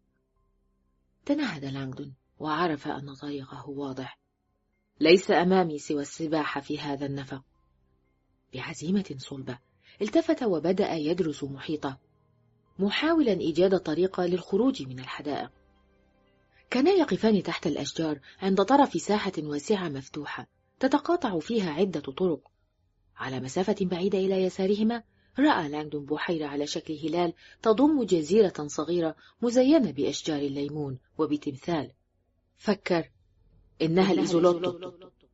تنهد لانغدون وعرف أن طريقه واضح. ليس أمامي سوى السباحة في هذا النفق. بعزيمة صلبة التفت وبدأ يدرس محيطه، محاولا إيجاد طريقة للخروج من الحدائق. كانا يقفان تحت الأشجار عند طرف ساحة واسعة مفتوحة تتقاطع فيها عدة طرق. على مسافة بعيدة إلى يسارهما رأى لانغدون بحيرة على شكل هلال تضم جزيرة صغيرة مزينة بأشجار الليمون وبتمثال. فكر، إنها الإيزولوتو.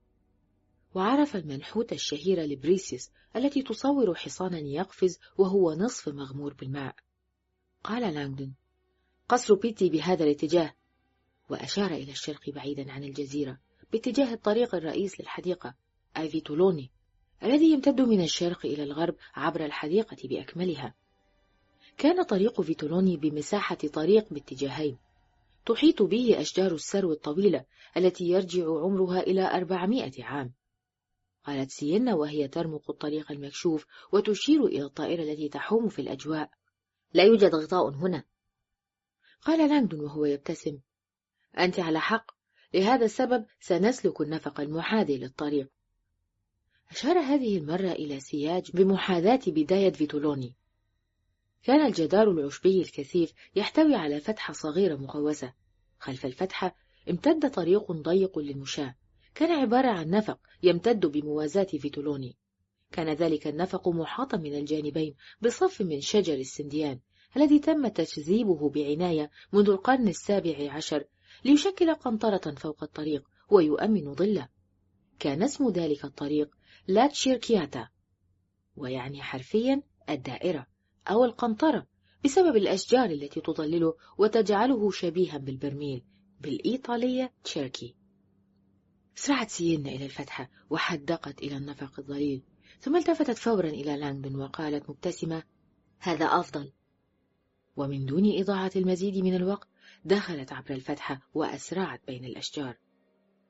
وعرف المنحوت الشهيرة لبريسيس التي تصور حصانا يقفز وهو نصف مغمور بالماء. قال لانغدون. قصر بيتي بهذا الاتجاه، وأشار إلى الشرق بعيدا عن الجزيرة باتجاه الطريق الرئيس للحديقة أيفيتولوني الذي يمتد من الشرق إلى الغرب عبر الحديقة بأكملها. كان طريق فيتولوني بمساحة طريق باتجاهين، تحيط به أشجار السرو الطويلة التي يرجع عمرها إلى 400 عام. قالت سيينا وهي ترمق الطريق المكشوف وتشير إلى الطائرة التي تحوم في الأجواء. لا يوجد غطاء هنا. قال لانغدون وهو يبتسم. أنت على حق، لهذا السبب سنسلك النفق المحاذي للطريق. أشار هذه المرة إلى سياج بمحاذاة بداية فيتولوني. كان الجدار العشبي الكثيف يحتوي على فتحة صغيرة مقوسة. خلف الفتحة امتد طريق ضيق للمشاة، كان عبارة عن نفق يمتد بموازاة فيتولوني. كان ذلك النفق محاطا من الجانبين بصف من شجر السنديان الذي تم تجذيبه بعناية منذ القرن 17 ليشكل قنطرة فوق الطريق ويؤمن ظله. كان اسم ذلك الطريق لاتشيركياتا، ويعني حرفيا الدائرة أو القنطرة، بسبب الأشجار التي تظلله وتجعله شبيها بالبرميل، بالإيطالية تشيركي. سرعت سيينا إلى الفتحة وحدقت إلى النفق الضليل، ثم التفتت فورا إلى لانغدون وقالت مبتسمة: هذا أفضل. ومن دون إضاعة المزيد من الوقت دخلت عبر الفتحة وأسرعت بين الأشجار.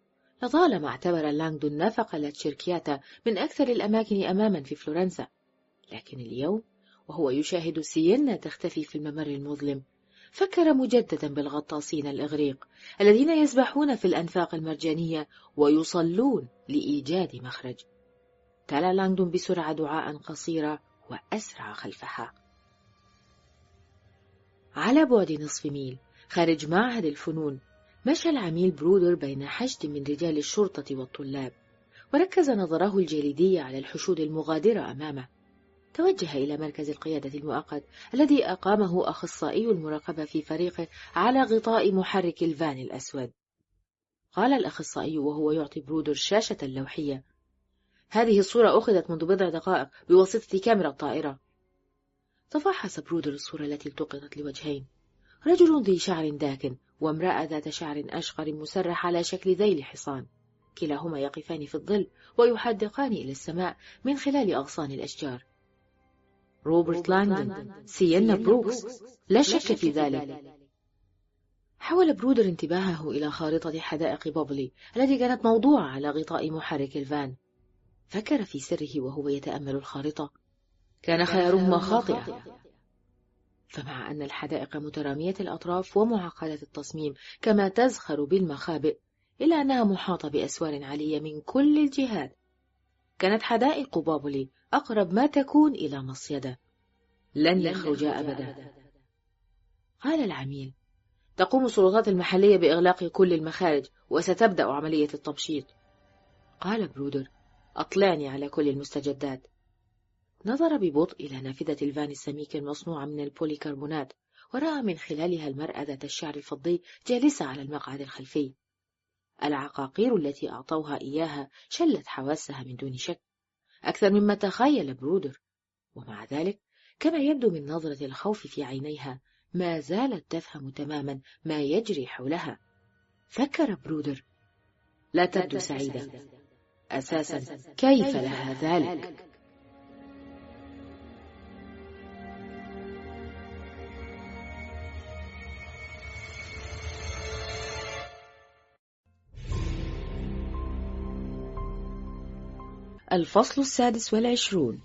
لطالما اعتبر لانغدون نفق لاتشيركياتا من أكثر الأماكن أماما في فلورنسا، لكن اليوم وهو يشاهد سيينا تختفي في الممر المظلم، فكر مجددا بالغطاسين الإغريق الذين يسبحون في الأنفاق المرجانية ويصلون لإيجاد مخرج. تلا لانغدون بسرعة دعاء قصيرة وأسرع خلفها. على بعد نصف ميل خارج معهد الفنون مشى العميل برودر بين حشد من رجال الشرطة والطلاب، وركز نظره الجليدية على الحشود المغادرة أمامه. توجه إلى مركز القيادة المؤقت الذي أقامه أخصائي المراقبة في فريقه على غطاء محرك الفان الأسود. قال الأخصائي وهو يعطي برودر شاشة لوحية: هذه الصورة أخذت منذ بضع دقائق بواسطة كاميرا الطائرة. تفحص برودر الصورة التي التقطت لوجهين: رجل ذي شعر داكن وامرأة ذات شعر أشقر مسرح على شكل ذيل حصان، كلاهما يقفان في الظل ويحدقان إلى السماء من خلال أغصان الأشجار. روبرت لانغدون، سيينا بروكس، لا شك في ذلك. حاول برودر انتباهه إلى خارطة حدائق بابلي التي كانت موضوعة على غطاء محرك الفان. فكر في سره وهو يتأمل الخارطة. كان خيارهما خاطئا، فمع أن الحدائق مترامية الأطراف ومعقدة التصميم كما تزخر بالمخابئ، إلا أنها محاطة بأسوار عالية من كل الجهات. كانت حدائق بابلي أقرب ما تكون إلى مصيدة. لن يخرج أبدا. قال العميل: تقوم السلطات المحلية بإغلاق كل المخارج وستبدأ عملية التبشيط. قال برودر: أطلعني على كل المستجدات. نظر ببطء إلى نافذة الفان السميك المصنوعة من البوليكربونات، ورأى من خلالها المرأة ذات الشعر الفضي جالسة على المقعد الخلفي. العقاقير التي أعطوها إياها شلت حواسها من دون شك، أكثر مما تخيل برودر، ومع ذلك كما يبدو من نظرة الخوف في عينيها ما زالت تفهم تماما ما يجري حولها. فكر برودر: لا تبدو سعيدة. أساسا كيف لها ذلك؟ الفصل 26.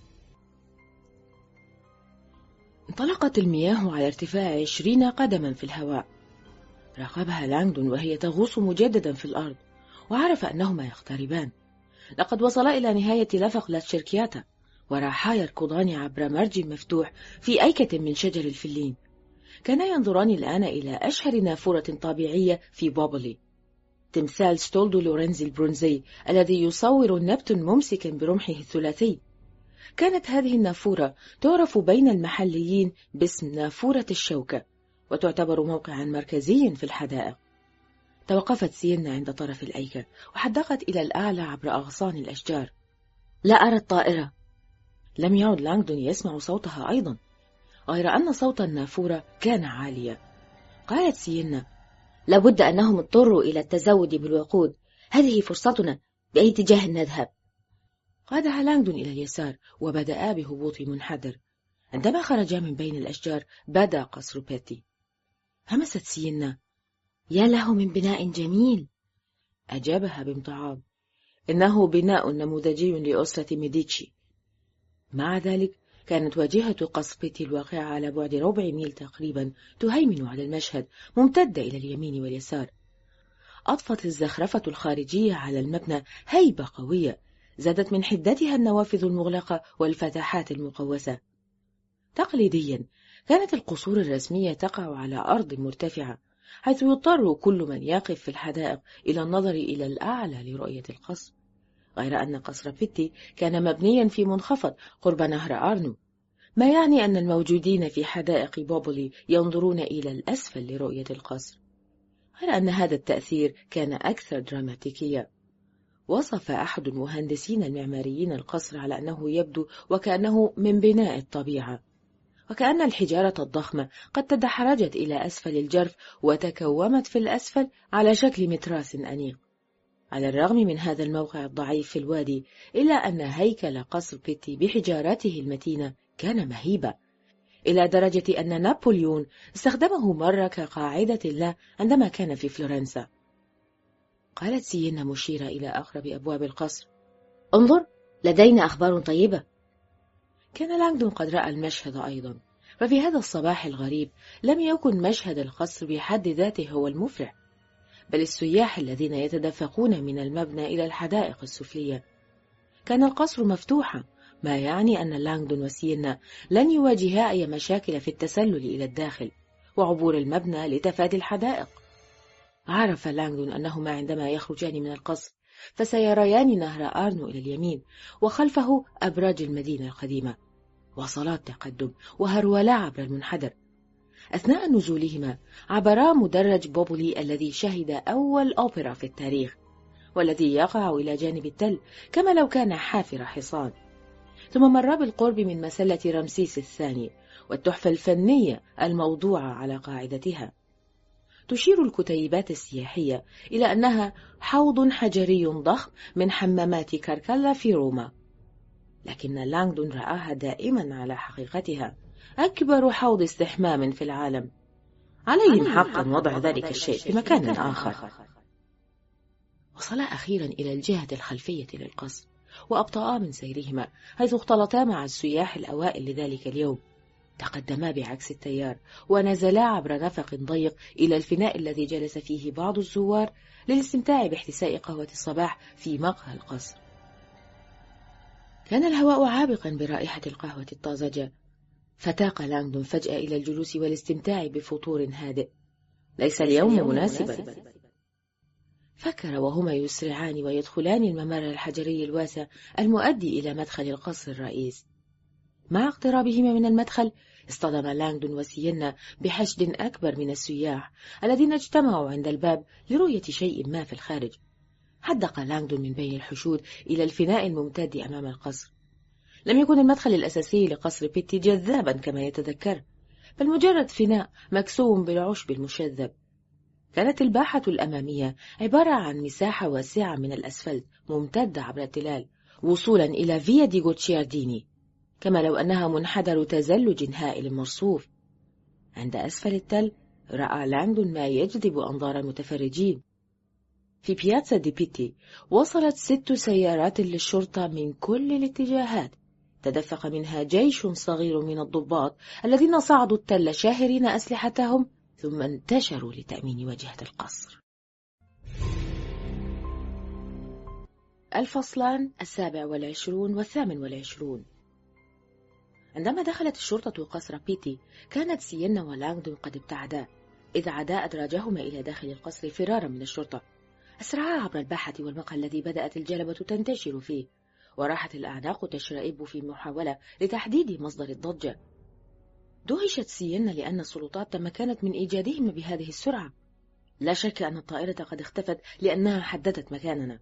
انطلقت المياه على ارتفاع 20 قدما في الهواء. راقبها لانغدون وهي تغوص مجددا في الأرض، وعرف أنهما يقتربان. لقد وصلا إلى نهاية لفق لاتشيركياتا، وراحا يركضان عبر مرج مفتوح في أيكة من شجر الفلين. كانا ينظران الآن إلى أشهر نافورة طبيعية في بابلي، تمثال ستولدو لورنزي البرونزي الذي يصور نبت ممسكا برمحه الثلاثي. كانت هذه النافورة تعرف بين المحليين باسم نافورة الشوكة، وتعتبر موقعا مركزيا في الحدائق. توقفت سيينا عند طرف الأيكة وحدقت إلى الأعلى عبر أغصان الأشجار. لا أرى الطائرة. لم يعد لانغدون يسمع صوتها أيضا، غير أن صوت النافورة كان عاليا. قالت سيينا: لابد أنهم اضطروا إلى التزود بالوقود، هذه فرصتنا، بأي اتجاه نذهب؟ قادها لانغدون إلى اليسار وبدأ بهبوط منحدر. عندما خرجا من بين الأشجار بدا قصر بيتي. همست سيينا: يا له من بناء جميل. أجابها بامتعاض: إنه بناء نموذجي لأسرة ميديتشي. مع ذلك كانت واجهة قصر بيتي الواقعة على بعد ربع ميل تقريبا تهيمن على المشهد، ممتدة إلى اليمين واليسار. أضفت الزخرفة الخارجية على المبنى هيبة قوية، زادت من حدتها النوافذ المغلقة والفتحات المقوسة. تقليديا كانت القصور الرسمية تقع على أرض مرتفعة، حيث يضطر كل من يقف في الحدائق إلى النظر إلى الأعلى لرؤية القصر، غير أن قصر بيتي كان مبنيا في منخفض قرب نهر آرنو، ما يعني أن الموجودين في حدائق بابلي ينظرون إلى الأسفل لرؤية القصر، غير أن هذا التأثير كان أكثر دراماتيكية. وصف أحد المهندسين المعماريين القصر على أنه يبدو وكأنه من بناء الطبيعة، وكأن الحجارة الضخمة قد تدحرجت إلى أسفل الجرف وتكومت في الأسفل على شكل متراس أنيق. على الرغم من هذا الموقع الضعيف في الوادي، إلا أن هيكل قصر بيتي بحجارته المتينة كان مهيبا، إلى درجة أن نابليون استخدمه مرة كقاعدة له عندما كان في فلورنسا. قالت سيينا مشيرة إلى أقرب أبواب القصر. انظر، لدينا أخبار طيبة. كان لانغدون قد رأى المشهد أيضا، ففي هذا الصباح الغريب لم يكن مشهد القصر بحد ذاته هو المفرح، بل السياح الذين يتدفقون من المبنى إلى الحدائق السفلية. كان القصر مفتوحا، ما يعني أن لانغدون وسيينا لن يواجها أي مشاكل في التسلل إلى الداخل وعبور المبنى لتفادي الحدائق. عرف لانغدون أنهما عندما يخرجان من القصر فسيريان نهر آرنو إلى اليمين، وخلفه أبراج المدينة القديمة وصلات تقدم وهرولة عبر المنحدر. أثناء نزولهما عبرا مدرج بوبولي الذي شهد أول أوبرا في التاريخ، والذي يقع إلى جانب التل كما لو كان حافر حصان، ثم مر بالقرب من مسلة رمسيس الثاني والتحفة الفنية الموضوعة على قاعدتها. تشير الكتيبات السياحية إلى أنها حوض حجري ضخم من حمامات كاركالا في روما، لكن لانغدون رآها دائما على حقيقتها أكبر حوض استحمام في العالم. عليهم حقا وضع ذلك الشيء في مكان آخر. وصلا أخيرا إلى الجهة الخلفية للقصر، وأبطأا من سيرهما حيث اختلطا مع السياح الأوائل لذلك اليوم. تقدما بعكس التيار ونزلا عبر نفق ضيق إلى الفناء الذي جلس فيه بعض الزوار للاستمتاع باحتساء قهوة الصباح في مقهى القصر. كان الهواء عابقا برائحة القهوة الطازجة، فتاق لانغدون فجأة إلى الجلوس والاستمتاع بفطور هادئ. ليس اليوم مناسبا، فكر وهما يسرعان ويدخلان الممر الحجري الواسع المؤدي إلى مدخل القصر الرئيس. مع اقترابهما من المدخل اصطدم لانغدون وسيينا بحشد أكبر من السياح الذين اجتمعوا عند الباب لرؤية شيء ما في الخارج. حدق لانغدون من بين الحشود إلى الفناء الممتد أمام القصر. لم يكن المدخل الأساسي لقصر بيتي جذابا كما يتذكر، بل مجرد فناء مكسو بالعشب المشذب. كانت الباحة الأمامية عبارة عن مساحة واسعة من الأسفلت ممتدة عبر التلال وصولا إلى فيا دي غوتشيارديني، كما لو أنها منحدر تزلج هائل مرصوف. عند أسفل التل رأى لانغدون ما يجذب أنظار المتفرجين. في بياتزا دي بيتي وصلت 6 سيارات للشرطة من كل الاتجاهات، تدفق منها جيش صغير من الضباط الذين صعدوا التل شاهرين أسلحتهم ثم انتشروا لتأمين واجهة القصر. الفصلان 27 و28. عندما دخلت الشرطة قصر بيتي كانت سيينا ولانغدون قد ابتعدا، إذ عدا أدراجهما إلى داخل القصر فرارا من الشرطة. أسرعا عبر الباحة والمقهى الذي بدأت الجلبة تنتشر فيه، وراحت الأعناق تشرئب في محاولة لتحديد مصدر الضجة. دهشت سيينا لأن السلطات تمكنت من إيجادهم بهذه السرعة. لا شك أن الطائرة قد اختفت لأنها حددت مكاننا.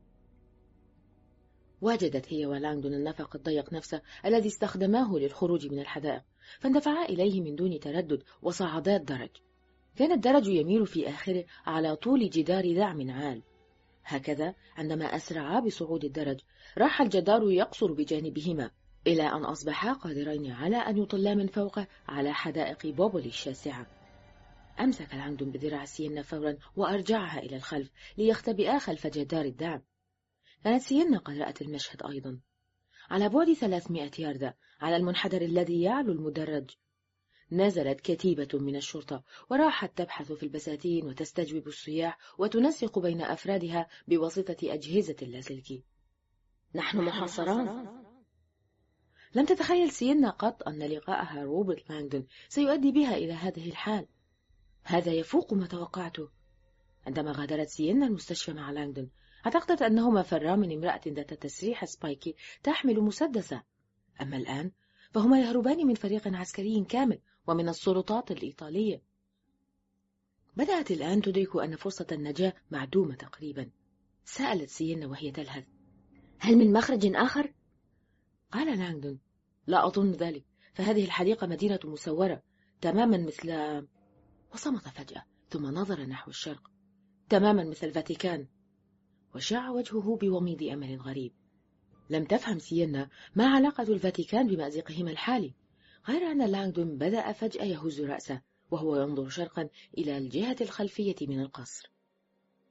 وجدت هي ولانغدون النفق الضيق نفسه الذي استخدماه للخروج من الحدائق، فاندفعا إليه من دون تردد وصعدا الدرج. كان الدرج يميل في آخره على طول جدار دعم عال. هكذا عندما أسرعا بصعود الدرج راح الجدار يقصر بجانبهما إلى أن أصبحا قادرين على أن يطلا من فوقه على حدائق بوبولي الشاسعة. أمسك لانغدون بذراع سيينا فورا وأرجعها إلى الخلف ليختبئا خلف جدار الدعم. كانت سيينا قد رأت المشهد أيضا. على بعد 300 ياردة على المنحدر الذي يعلو المدرج نزلت كتيبة من الشرطة وراحت تبحث في البساتين وتستجوب السياح وتنسق بين أفرادها بواسطة أجهزة اللاسلكي. نحن محاصران. لم تتخيل سيينا قط أن لقاءها روبرت لانغدون سيؤدي بها إلى هذه الحال. هذا يفوق ما توقعته. عندما غادرت سيينا المستشفى مع لانغدون اعتقدت أنهما فرا من امرأة ذات تسريح سبايكي تحمل مسدسا، أما الآن فهما يهربان من فريق عسكري كامل ومن السلطات الإيطالية. بدأت الآن تدرك أن فرصة النجاة معدومة تقريبا. سألت سيينا وهي تلهث: هل من مخرج آخر؟ قال لانغدون: لا أظن ذلك، فهذه الحديقة مدينة مسورة تماما مثل... وصمت فجأة ثم نظر نحو الشرق: تماما مثل الفاتيكان. وشاع وجهه بوميض أمل غريب. لم تفهم سيينا ما علاقة الفاتيكان بمأزقهما الحالي، غير أن لانغدون بدأ فجأة يهز رأسه وهو ينظر شرقا إلى الجهة الخلفية من القصر.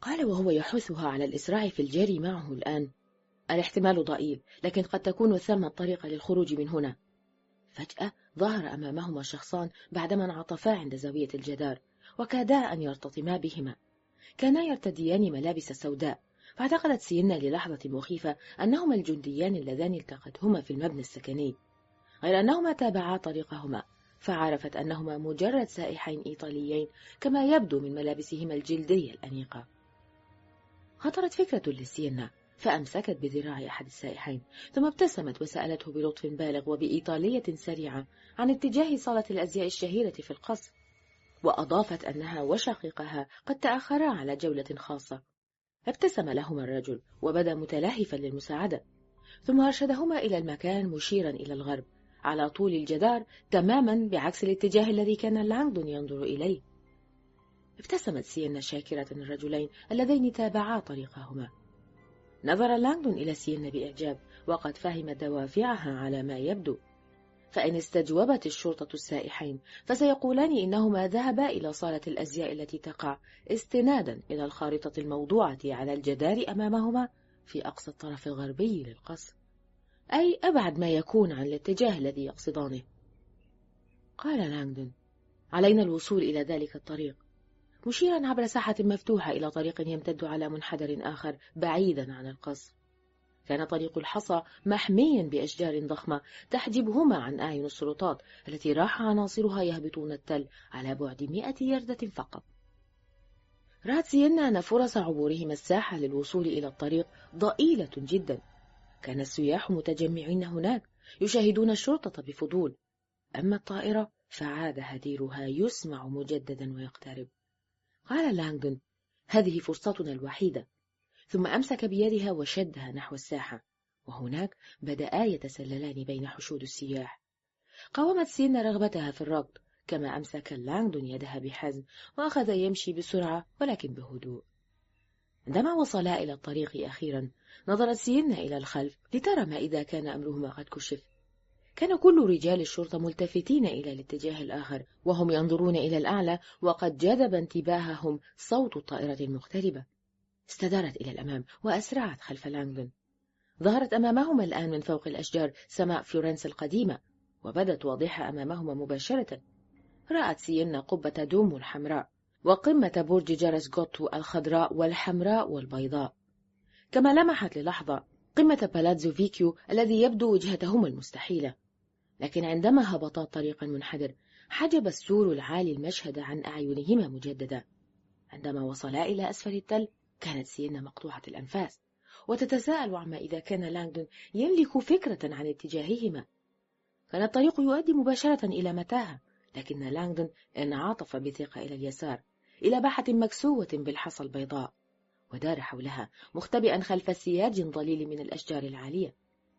قال وهو يحثها على الإسراع في الجري معه الآن. الاحتمال ضئيل، لكن قد تكون ثمة طريقة للخروج من هنا. فجأة ظهر أمامهما شخصان بعدما انعطفا عند زاوية الجدار، وكادا أن يرتطما بهما. كانا يرتديان ملابس سوداء، فاعتقدت سينا للحظة مخيفة أنهما الجنديان اللذان التقتهما في المبنى السكني، غير أنهما تابعا طريقهما، فعرفت أنهما مجرد سائحين إيطاليين كما يبدو من ملابسهما الجلدية الأنيقة. خطرت فكرة لسينا، فأمسكت بذراع أحد السائحين، ثم ابتسمت وسألته بلطف بالغ وبإيطالية سريعة عن اتجاه صالة الأزياء الشهيرة في القصر، وأضافت أنها وشقيقها قد تأخرا على جولة خاصة. ابتسم لهما الرجل وبدا متلهفا للمساعدة، ثم أرشدهما إلى المكان مشيرا إلى الغرب على طول الجدار تماما بعكس الاتجاه الذي كان لانغدون ينظر إليه. ابتسمت سينا شاكرة الرجلين اللذين تابعا طريقهما. نظر لانغدون إلى سينا بإعجاب، وقد فهم دوافعها على ما يبدو، فإن استجوبت الشرطة السائحين فسيقولان إنهما ذهبا إلى صالة الأزياء التي تقع استنادا إلى الخارطة الموضوعة على الجدار أمامهما في أقصى الطرف الغربي للقصر، أي أبعد ما يكون عن الاتجاه الذي يقصدانه. قال لانغدون: علينا الوصول إلى ذلك الطريق، مشيرا عبر ساحة مفتوحة إلى طريق يمتد على منحدر آخر بعيدا عن القصر. كان طريق الحصى محميا بأشجار ضخمة تحجبهما عن أعين السلطات التي راح عناصرها يهبطون التل على بعد 100 يردة فقط. رأت سينا أن فرص عبورهما الساحة للوصول إلى الطريق ضئيلة جدا. كان السياح متجمعين هناك يشاهدون الشرطة بفضول، أما الطائرة فعاد هديرها يسمع مجددا ويقترب. قال لانغدون: هذه فرصتنا الوحيدة. ثم أمسك بيدها وشدها نحو الساحة، وهناك بدأا يتسللان بين حشود السياح. قاومت سينا رغبتها في الركض، كما أمسك لانغدون يدها بحزم وأخذ يمشي بسرعة ولكن بهدوء. عندما وصلا إلى الطريق أخيرا نظرت سينا إلى الخلف لترى ما إذا كان أمرهما قد كشف. كان كل رجال الشرطة ملتفتين إلى الاتجاه الآخر وهم ينظرون إلى الأعلى، وقد جذب انتباههم صوت الطائرة المقتربة. استدارت إلى الأمام وأسرعت خلف لانغدون. ظهرت أمامهما الآن من فوق الأشجار سماء فلورنسا القديمة، وبدت واضحة أمامهما مباشرة. رأت سينا قبة دومو الحمراء وقمة برج جرس غوتو الخضراء والحمراء والبيضاء، كما لمحت للحظة قمة بالازو فيكيو الذي يبدو وجهتهما المستحيلة. لكن عندما هبطا طريقا منحدر حجب السور العالي المشهد عن أعينهما مجددا. عندما وصلا إلى أسفل التل كانت سينا مقطوعة الأنفاس وتتساءل عما إذا كان لانغدون يملك فكرة عن اتجاههما. كان الطريق يؤدي مباشرة إلى متاهة، لكن لانغدون انعطف بثقة إلى اليسار إلى باحة مكسوة بالحصى البيضاء، ودار حولها مختبئا خلف سياج ضليل من الأشجار العالية.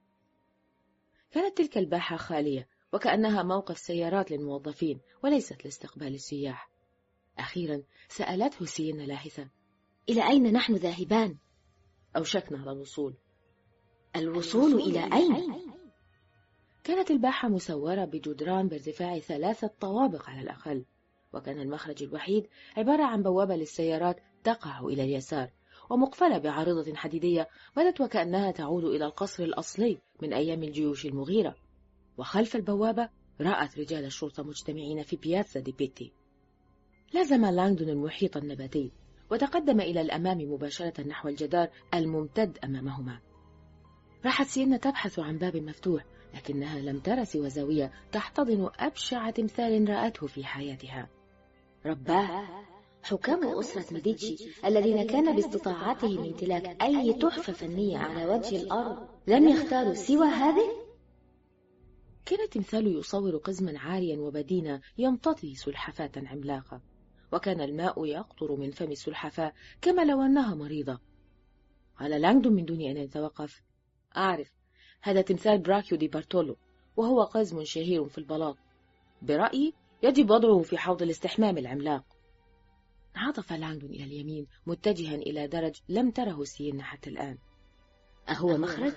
كانت تلك الباحة خالية وكأنها موقف سيارات للموظفين وليست لاستقبال السياح. أخيرا سألته سينا لاحثة: إلى أين نحن ذاهبان؟ أوشكنا على الوصول. الوصول إلى أين؟ كانت الباحة مسورة بجدران بارتفاع 3 طوابق على الأقل، وكان المخرج الوحيد عبارة عن بوابة للسيارات تقع إلى اليسار ومقفلة بعارضة حديدية بدت وكأنها تعود إلى القصر الأصلي من أيام الجيوش المغيرة. وخلف البوابة رأت رجال الشرطة مجتمعين في بياتزا دي بيتي. لازم لانغدون المحيط النباتي وتقدم إلى الأمام مباشرة نحو الجدار الممتد أمامهما. راحت سينا تبحث عن باب مفتوح، لكنها لم ترى سوى زاوية تحتضن أبشع تمثال رأته في حياتها. رباه حكام أسرة ميديتشي الذين كان باستطاعتهم امتلاك أي تحفة فنية على وجه الأرض لم يختاروا سوى هذه؟ كان التمثال يصور قزما عاريا وبدينا يمتطي سلحفاة عملاقة، وكان الماء يقطر من فم السلحفاة كما لو أنها مريضة. قال لانغدون من دون أن يتوقف: أعرف، هذا تمثال دراكيو دي بارتولو، وهو قزم شهير في البلاط. برأيي يجب وضعه في حوض الاستحمام العملاق. انعطف لانغدون إلى اليمين متجها إلى درج لم تره سينا حتى الآن. أهو مخرج؟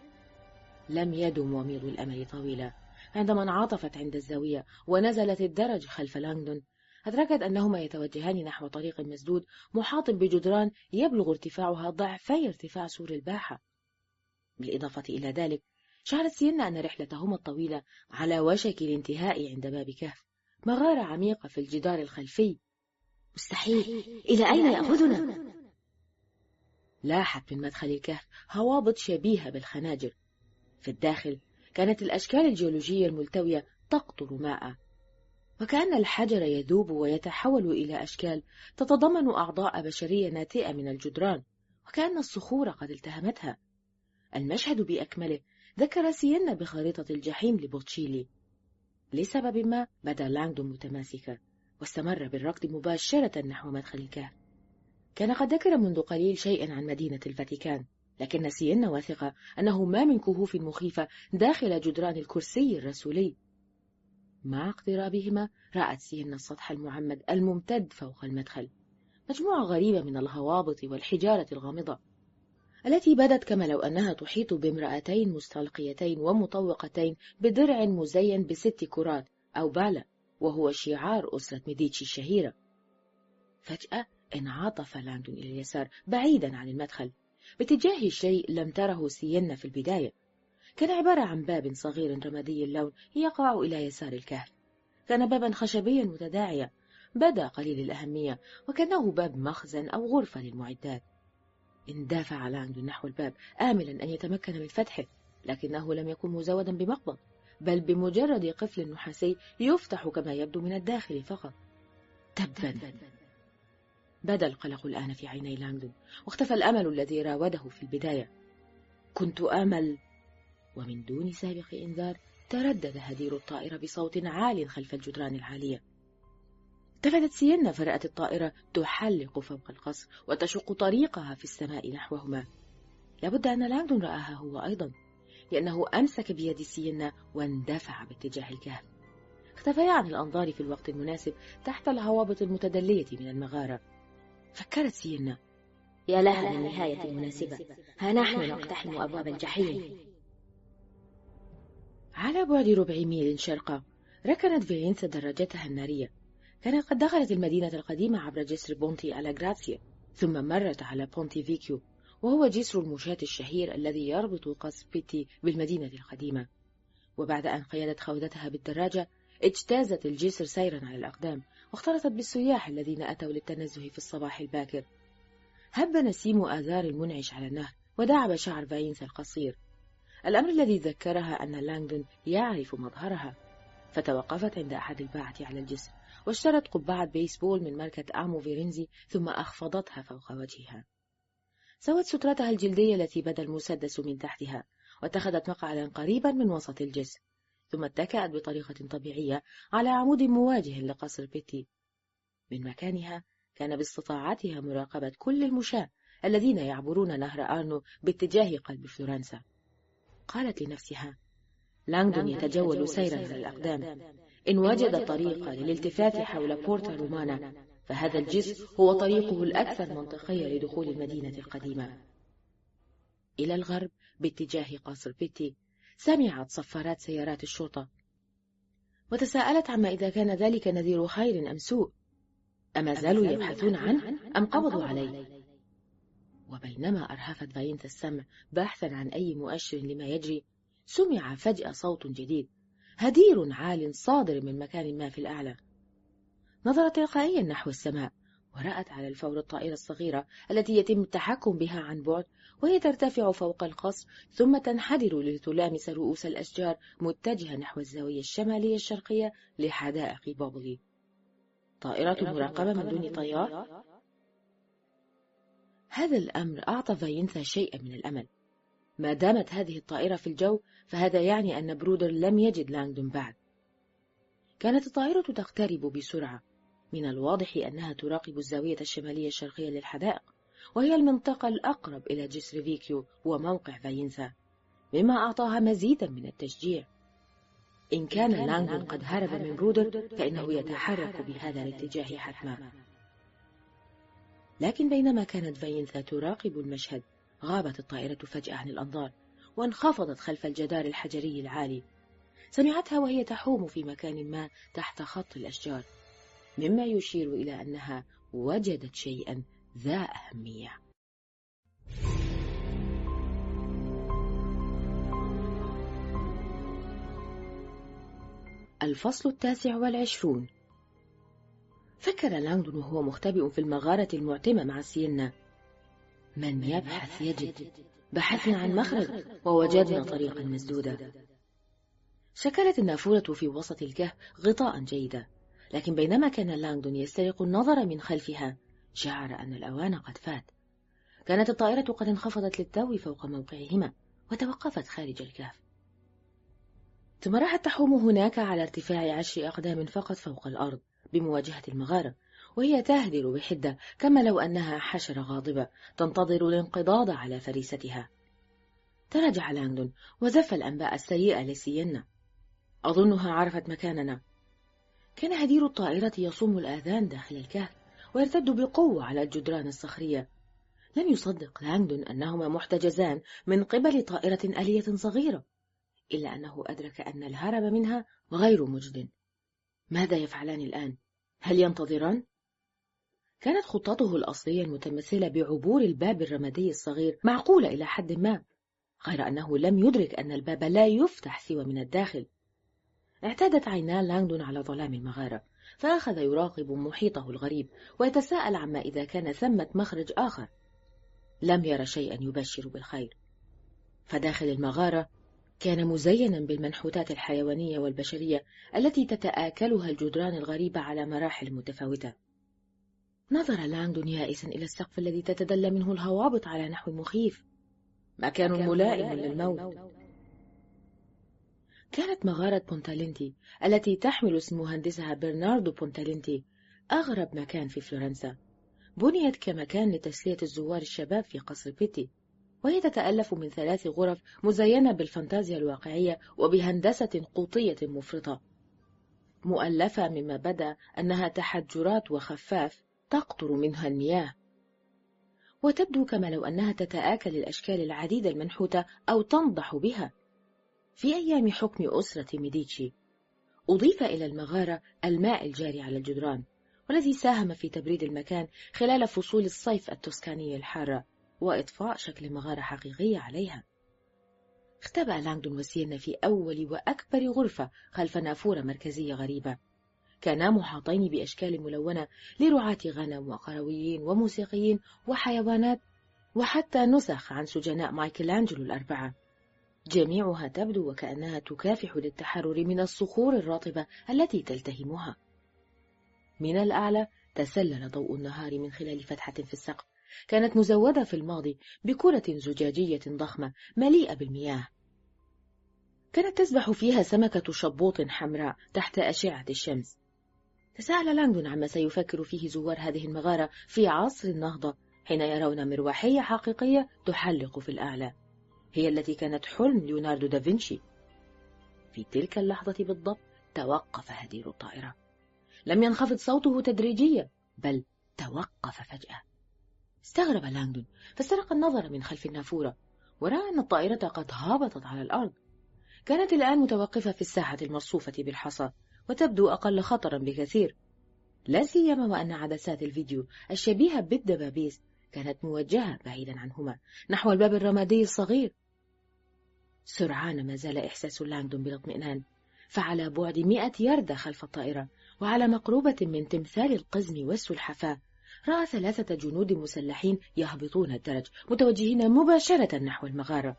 لم يدم وميض الأمل طويلا. عندما انعطفت عند الزاوية ونزلت الدرج خلف لانغدون أدركت أنهما يتوجهان نحو طريق مسدود محاط بجدران يبلغ ارتفاعها ضعفي ارتفاع سور الباحة. بالإضافة إلى ذلك، شعرت سينا أن رحلتهما الطويلة على وشك الانتهاء عند باب كهف، مغارة عميقة في الجدار الخلفي. مستحيل، إلى أين يأخذنا؟ لاحت من مدخل الكهف هوابط شبيهة بالخناجر. في الداخل كانت الأشكال الجيولوجية الملتوية تقطر ماء، وكأن الحجر يذوب ويتحول إلى أشكال تتضمن أعضاء بشرية ناتئة من الجدران، وكأن الصخور قد التهمتها. المشهد بأكمله ذكر سينا بخريطة الجحيم لبوتشيلي. لسبب ما بدا لانغدون متماسكا، واستمر بالركض مباشرة نحو مدخل الكهف. كان قد ذكر منذ قليل شيئا عن مدينة الفاتيكان، لكن سينا واثقة أنه ما من كهوف مخيفة داخل جدران الكرسي الرسولي. مع اقترابهما رأت سينا السطح المعمد الممتد فوق المدخل، مجموعة غريبة من الهوابط والحجارة الغامضة التي بدت كما لو أنها تحيط بامرأتين مستلقيتين ومطوقتين بدرع مزين ب6 كرات أو بالا، وهو شعار أسرة ميديتشي الشهيرة. فجأة انعطف لانغدون إلى اليسار بعيدا عن المدخل باتجاه الشيء لم تره سينا في البداية. كان عبارة عن باب صغير رمادي اللون يقع إلى يسار الكهف. كان بابا خشبيا متداعيا، بدا قليل الأهمية، وكأنه باب مخزن أو غرفة للمعدات. اندفع لانغدون نحو الباب آملا أن يتمكن من فتحه، لكنه لم يكن مزودا بمقبض، بل بمجرد قفل نحاسي يفتح كما يبدو من الداخل فقط. تبا! بدا القلق الآن في عيني لانغدون، واختفى الأمل الذي راوده في البداية. كنت آمل. ومن دون سابق إنذار تردد هدير الطائرة بصوت عال خلف الجدران العالية. التفتت سينا فرأت الطائرة تحلق فوق القصر وتشق طريقها في السماء نحوهما. لابد أن لانغدون رآها هو أيضا، لأنه أمسك بيد سينا واندفع باتجاه الكهف. اختفيا عن الأنظار في الوقت المناسب تحت الهوابط المتدلية من المغارة. فكرت سينا: يا لها من نهاية مناسبة، ها نحن نقتحم أبواب الجحيم. على بعد 4 ميل شرقا ركنت فيينثا دراجتها النارية. كانت قد دخلت المدينة القديمة عبر جسر بونتي ألا غراتسيا، ثم مرت على بونتي فيكيو، وهو جسر المشاة الشهير الذي يربط قصر بيتي بالمدينة القديمة. وبعد أن قيدت خودتها بالدراجة اجتازت الجسر سيرا على الأقدام، واختلطت بالسياح الذين أتوا للتنزه في الصباح الباكر. هب نسيم آذار المنعش على النهر ودعب شعر فيينثا القصير، الأمر الذي ذكرها أن لانغدون يعرف مظهرها. فتوقفت عند أحد الباعة على الجسر واشترت قبعة بيسبول من ماركة آمو فيرينزي، ثم أخفضتها فوق وجهها. سوت سترتها الجلدية التي بدا المسدس من تحتها، واتخذت مقعدا قريبا من وسط الجسر، ثم اتكأت بطريقة طبيعية على عمود مواجه لقصر بيتي. من مكانها كان باستطاعتها مراقبة كل المشاة الذين يعبرون نهر آرنو باتجاه قلب فلورنسا. قالت لنفسها: لانغدون يتجول سيرا على الأقدام، إن وجد طريقة للالتفات حول بورتا رومانا فهذا الجسر هو طريقه الأكثر منطقية لدخول المدينة القديمة. إلى الغرب باتجاه قصر بيتي سمعت صفارات سيارات الشرطة، وتساءلت عما إذا كان ذلك نذير خير أم سوء. أما زالوا يبحثون عنه أم قبضوا عليه؟ وبينما أرهفت فيينثا السمع بحثا عن أي مؤشر لما يجري، سمع فجأة صوت جديد، هدير عال صادر من مكان ما في الأعلى. نظرت تلقائيا نحو السماء، ورأت على الفور الطائرة الصغيرة التي يتم التحكم بها عن بعد، وهي ترتفع فوق القصر ثم تنحدر لتلامس رؤوس الأشجار متجهة نحو الزاوية الشمالية الشرقية لحدائق بوبلي. طائرة مراقبة من دون طيار؟ هذا الأمر أعطى فيينثا شيئا من الأمل. ما دامت هذه الطائرة في الجو فهذا يعني أن برودر لم يجد لانغدون بعد. كانت الطائرة تقترب بسرعة، من الواضح أنها تراقب الزاوية الشمالية الشرقية للحدائق، وهي المنطقة الأقرب إلى جسر فيكيو وموقع فيينثا، مما أعطاها مزيدا من التشجيع. إن كان لانغدون قد هرب من برودر فإنه يتحرك بهذا الاتجاه حتما. لكن بينما كانت فيينثا تراقب المشهد غابت الطائرة فجأة عن الأنظار وانخفضت خلف الجدار الحجري العالي. سمعتها وهي تحوم في مكان ما تحت خط الأشجار. مما يشير إلى أنها وجدت شيئا ذا أهمية. الفصل 29. فكر لانغدون وهو مختبئ في المغارة المعتمة مع سينا: من يبحث يجد، بحثنا عن مخرج ووجدنا طريقا مسدودا. شكلت النافورة في وسط الكهف غطاء جيدا، لكن بينما كان لانغدون يسترق النظر من خلفها شعر أن الأوان قد فات. كانت الطائرة قد انخفضت للتو فوق موقعهما وتوقفت خارج الكهف، ثم راحت تحوم هناك على ارتفاع 10 أقدام فقط فوق الأرض بمواجهة المغارة، وهي تهدر بحدة كما لو أنها حشرة غاضبة تنتظر الانقضاض على فريستها. تراجع لانغدون وزف الأنباء السيئة لسينا: أظنها عرفت مكاننا. كان هدير الطائرة يصوم الآذان داخل الكهف ويرتد بقوة على الجدران الصخرية. لم يصدق لانغدون أنهما محتجزان من قبل طائرة آلية صغيرة، إلا أنه أدرك أن الهرب منها غير مجد. ماذا يفعلان الآن؟ هل ينتظران؟ كانت خطته الأصلية المتمثلة بعبور الباب الرمادي الصغير معقولة إلى حد ما، غير أنه لم يدرك أن الباب لا يفتح سوى من الداخل. اعتادت عينا لانغدون على ظلام المغارة، فأخذ يراقب محيطه الغريب ويتساءل عما إذا كان ثمة مخرج آخر. لم ير شيئا يبشر بالخير، فداخل المغارة كان مزينا بالمنحوتات الحيوانية والبشرية التي تتآكلها الجدران الغريبة على مراحل متفاوتة. نظر لانغدون يائسا إلى السقف الذي تتدلى منه الهوابط على نحو مخيف، مكان ملائم للموت. كانت مغارة بونتالينتي التي تحمل اسم مهندسها برناردو بونتالينتي أغرب مكان في فلورنسا. بنيت كمكان لتسلية الزوار الشباب في قصر بيتي، وهي تتألف من 3 غرف مزينة بالفانتازيا الواقعية وبهندسة قوطية مفرطة، مؤلفة مما بدا أنها تحجرات وخفاف تقطر منها المياه، وتبدو كما لو أنها تتآكل الأشكال العديدة المنحوتة أو تنضح بها. في أيام حكم أسرة ميديتشي أضيف إلى المغارة الماء الجاري على الجدران، والذي ساهم في تبريد المكان خلال فصول الصيف التوسكانية الحارة وإضفاء شكل مغارة حقيقية عليها. اختبأ لانغدون وسينا في أول وأكبر غرفة خلف نافورة مركزية غريبة. كانا محاطين بأشكال ملونة لرعاة غنم وقرويين وموسيقيين وحيوانات، وحتى نسخ عن سجناء مايكلانجلو ال4، جميعها تبدو وكأنها تكافح للتحرر من الصخور الرطبة التي تلتهمها. من الأعلى تسلل ضوء النهار من خلال فتحة في السقف، كانت مزودة في الماضي بكرة زجاجية ضخمة مليئة بالمياه. كانت تسبح فيها سمكة شبوط حمراء تحت أشعة الشمس. تساءل لانغدون عما سيفكر فيه زوار هذه المغارة في عصر النهضة حين يرون مروحية حقيقية تحلق في الأعلى، هي التي كانت حلم ليوناردو دافنشي. في تلك اللحظة بالضبط توقف هدير الطائرة. لم ينخفض صوته تدريجيا، بل توقف فجأة. استغرب لانغدون فاسترق النظر من خلف النافورة ورأى أن الطائرة قد هابطت على الأرض. كانت الآن متوقفة في الساحة المرصوفة بالحصى وتبدو أقل خطرا بكثير، لا سيما وأن عدسات الفيديو الشبيهة بالدبابيس كانت موجهة بعيدا عنهما نحو الباب الرمادي الصغير. سرعان ما زال إحساس لانغدون بالاطمئنان، فعلى بعد 100 ياردة خلف الطائرة وعلى مقروبة من تمثال القزم والسلحفاة رأى 3 جنود مسلحين يهبطون الدرج متوجهين مباشرة نحو المغارة.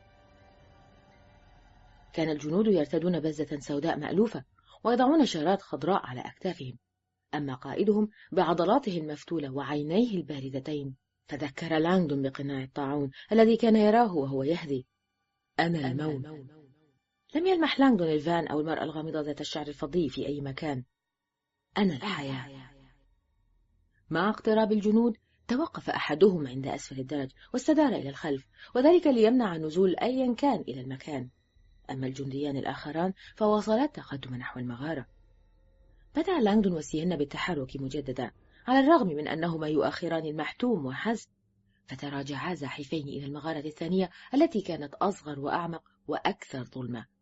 كان الجنود يرتدون بزة سوداء مألوفة ويضعون شارات خضراء على أكتافهم، أما قائدهم بعضلاته المفتولة وعينيه الباردتين فذكر لانغدون بقناع الطاعون الذي كان يراه وهو يهذي: أنا الموت. لم يلمح لانغدون الفان أو المرأة الغامضة ذات الشعر الفضي في أي مكان. أنا الحياة. مع اقتراب الجنود توقف أحدهم عند أسفل الدرج واستدار إلى الخلف، وذلك ليمنع نزول أيا كان إلى المكان. أما الجنديان الآخران فواصلا التقدم نحو المغارة. بدأ لانغدون وسينا بالتحرك مجددا على الرغم من أنهما يؤخران المحتوم وحسب، فتراجعا زاحفين إلى المغارة الثانية التي كانت أصغر وأعمق وأكثر ظلمة.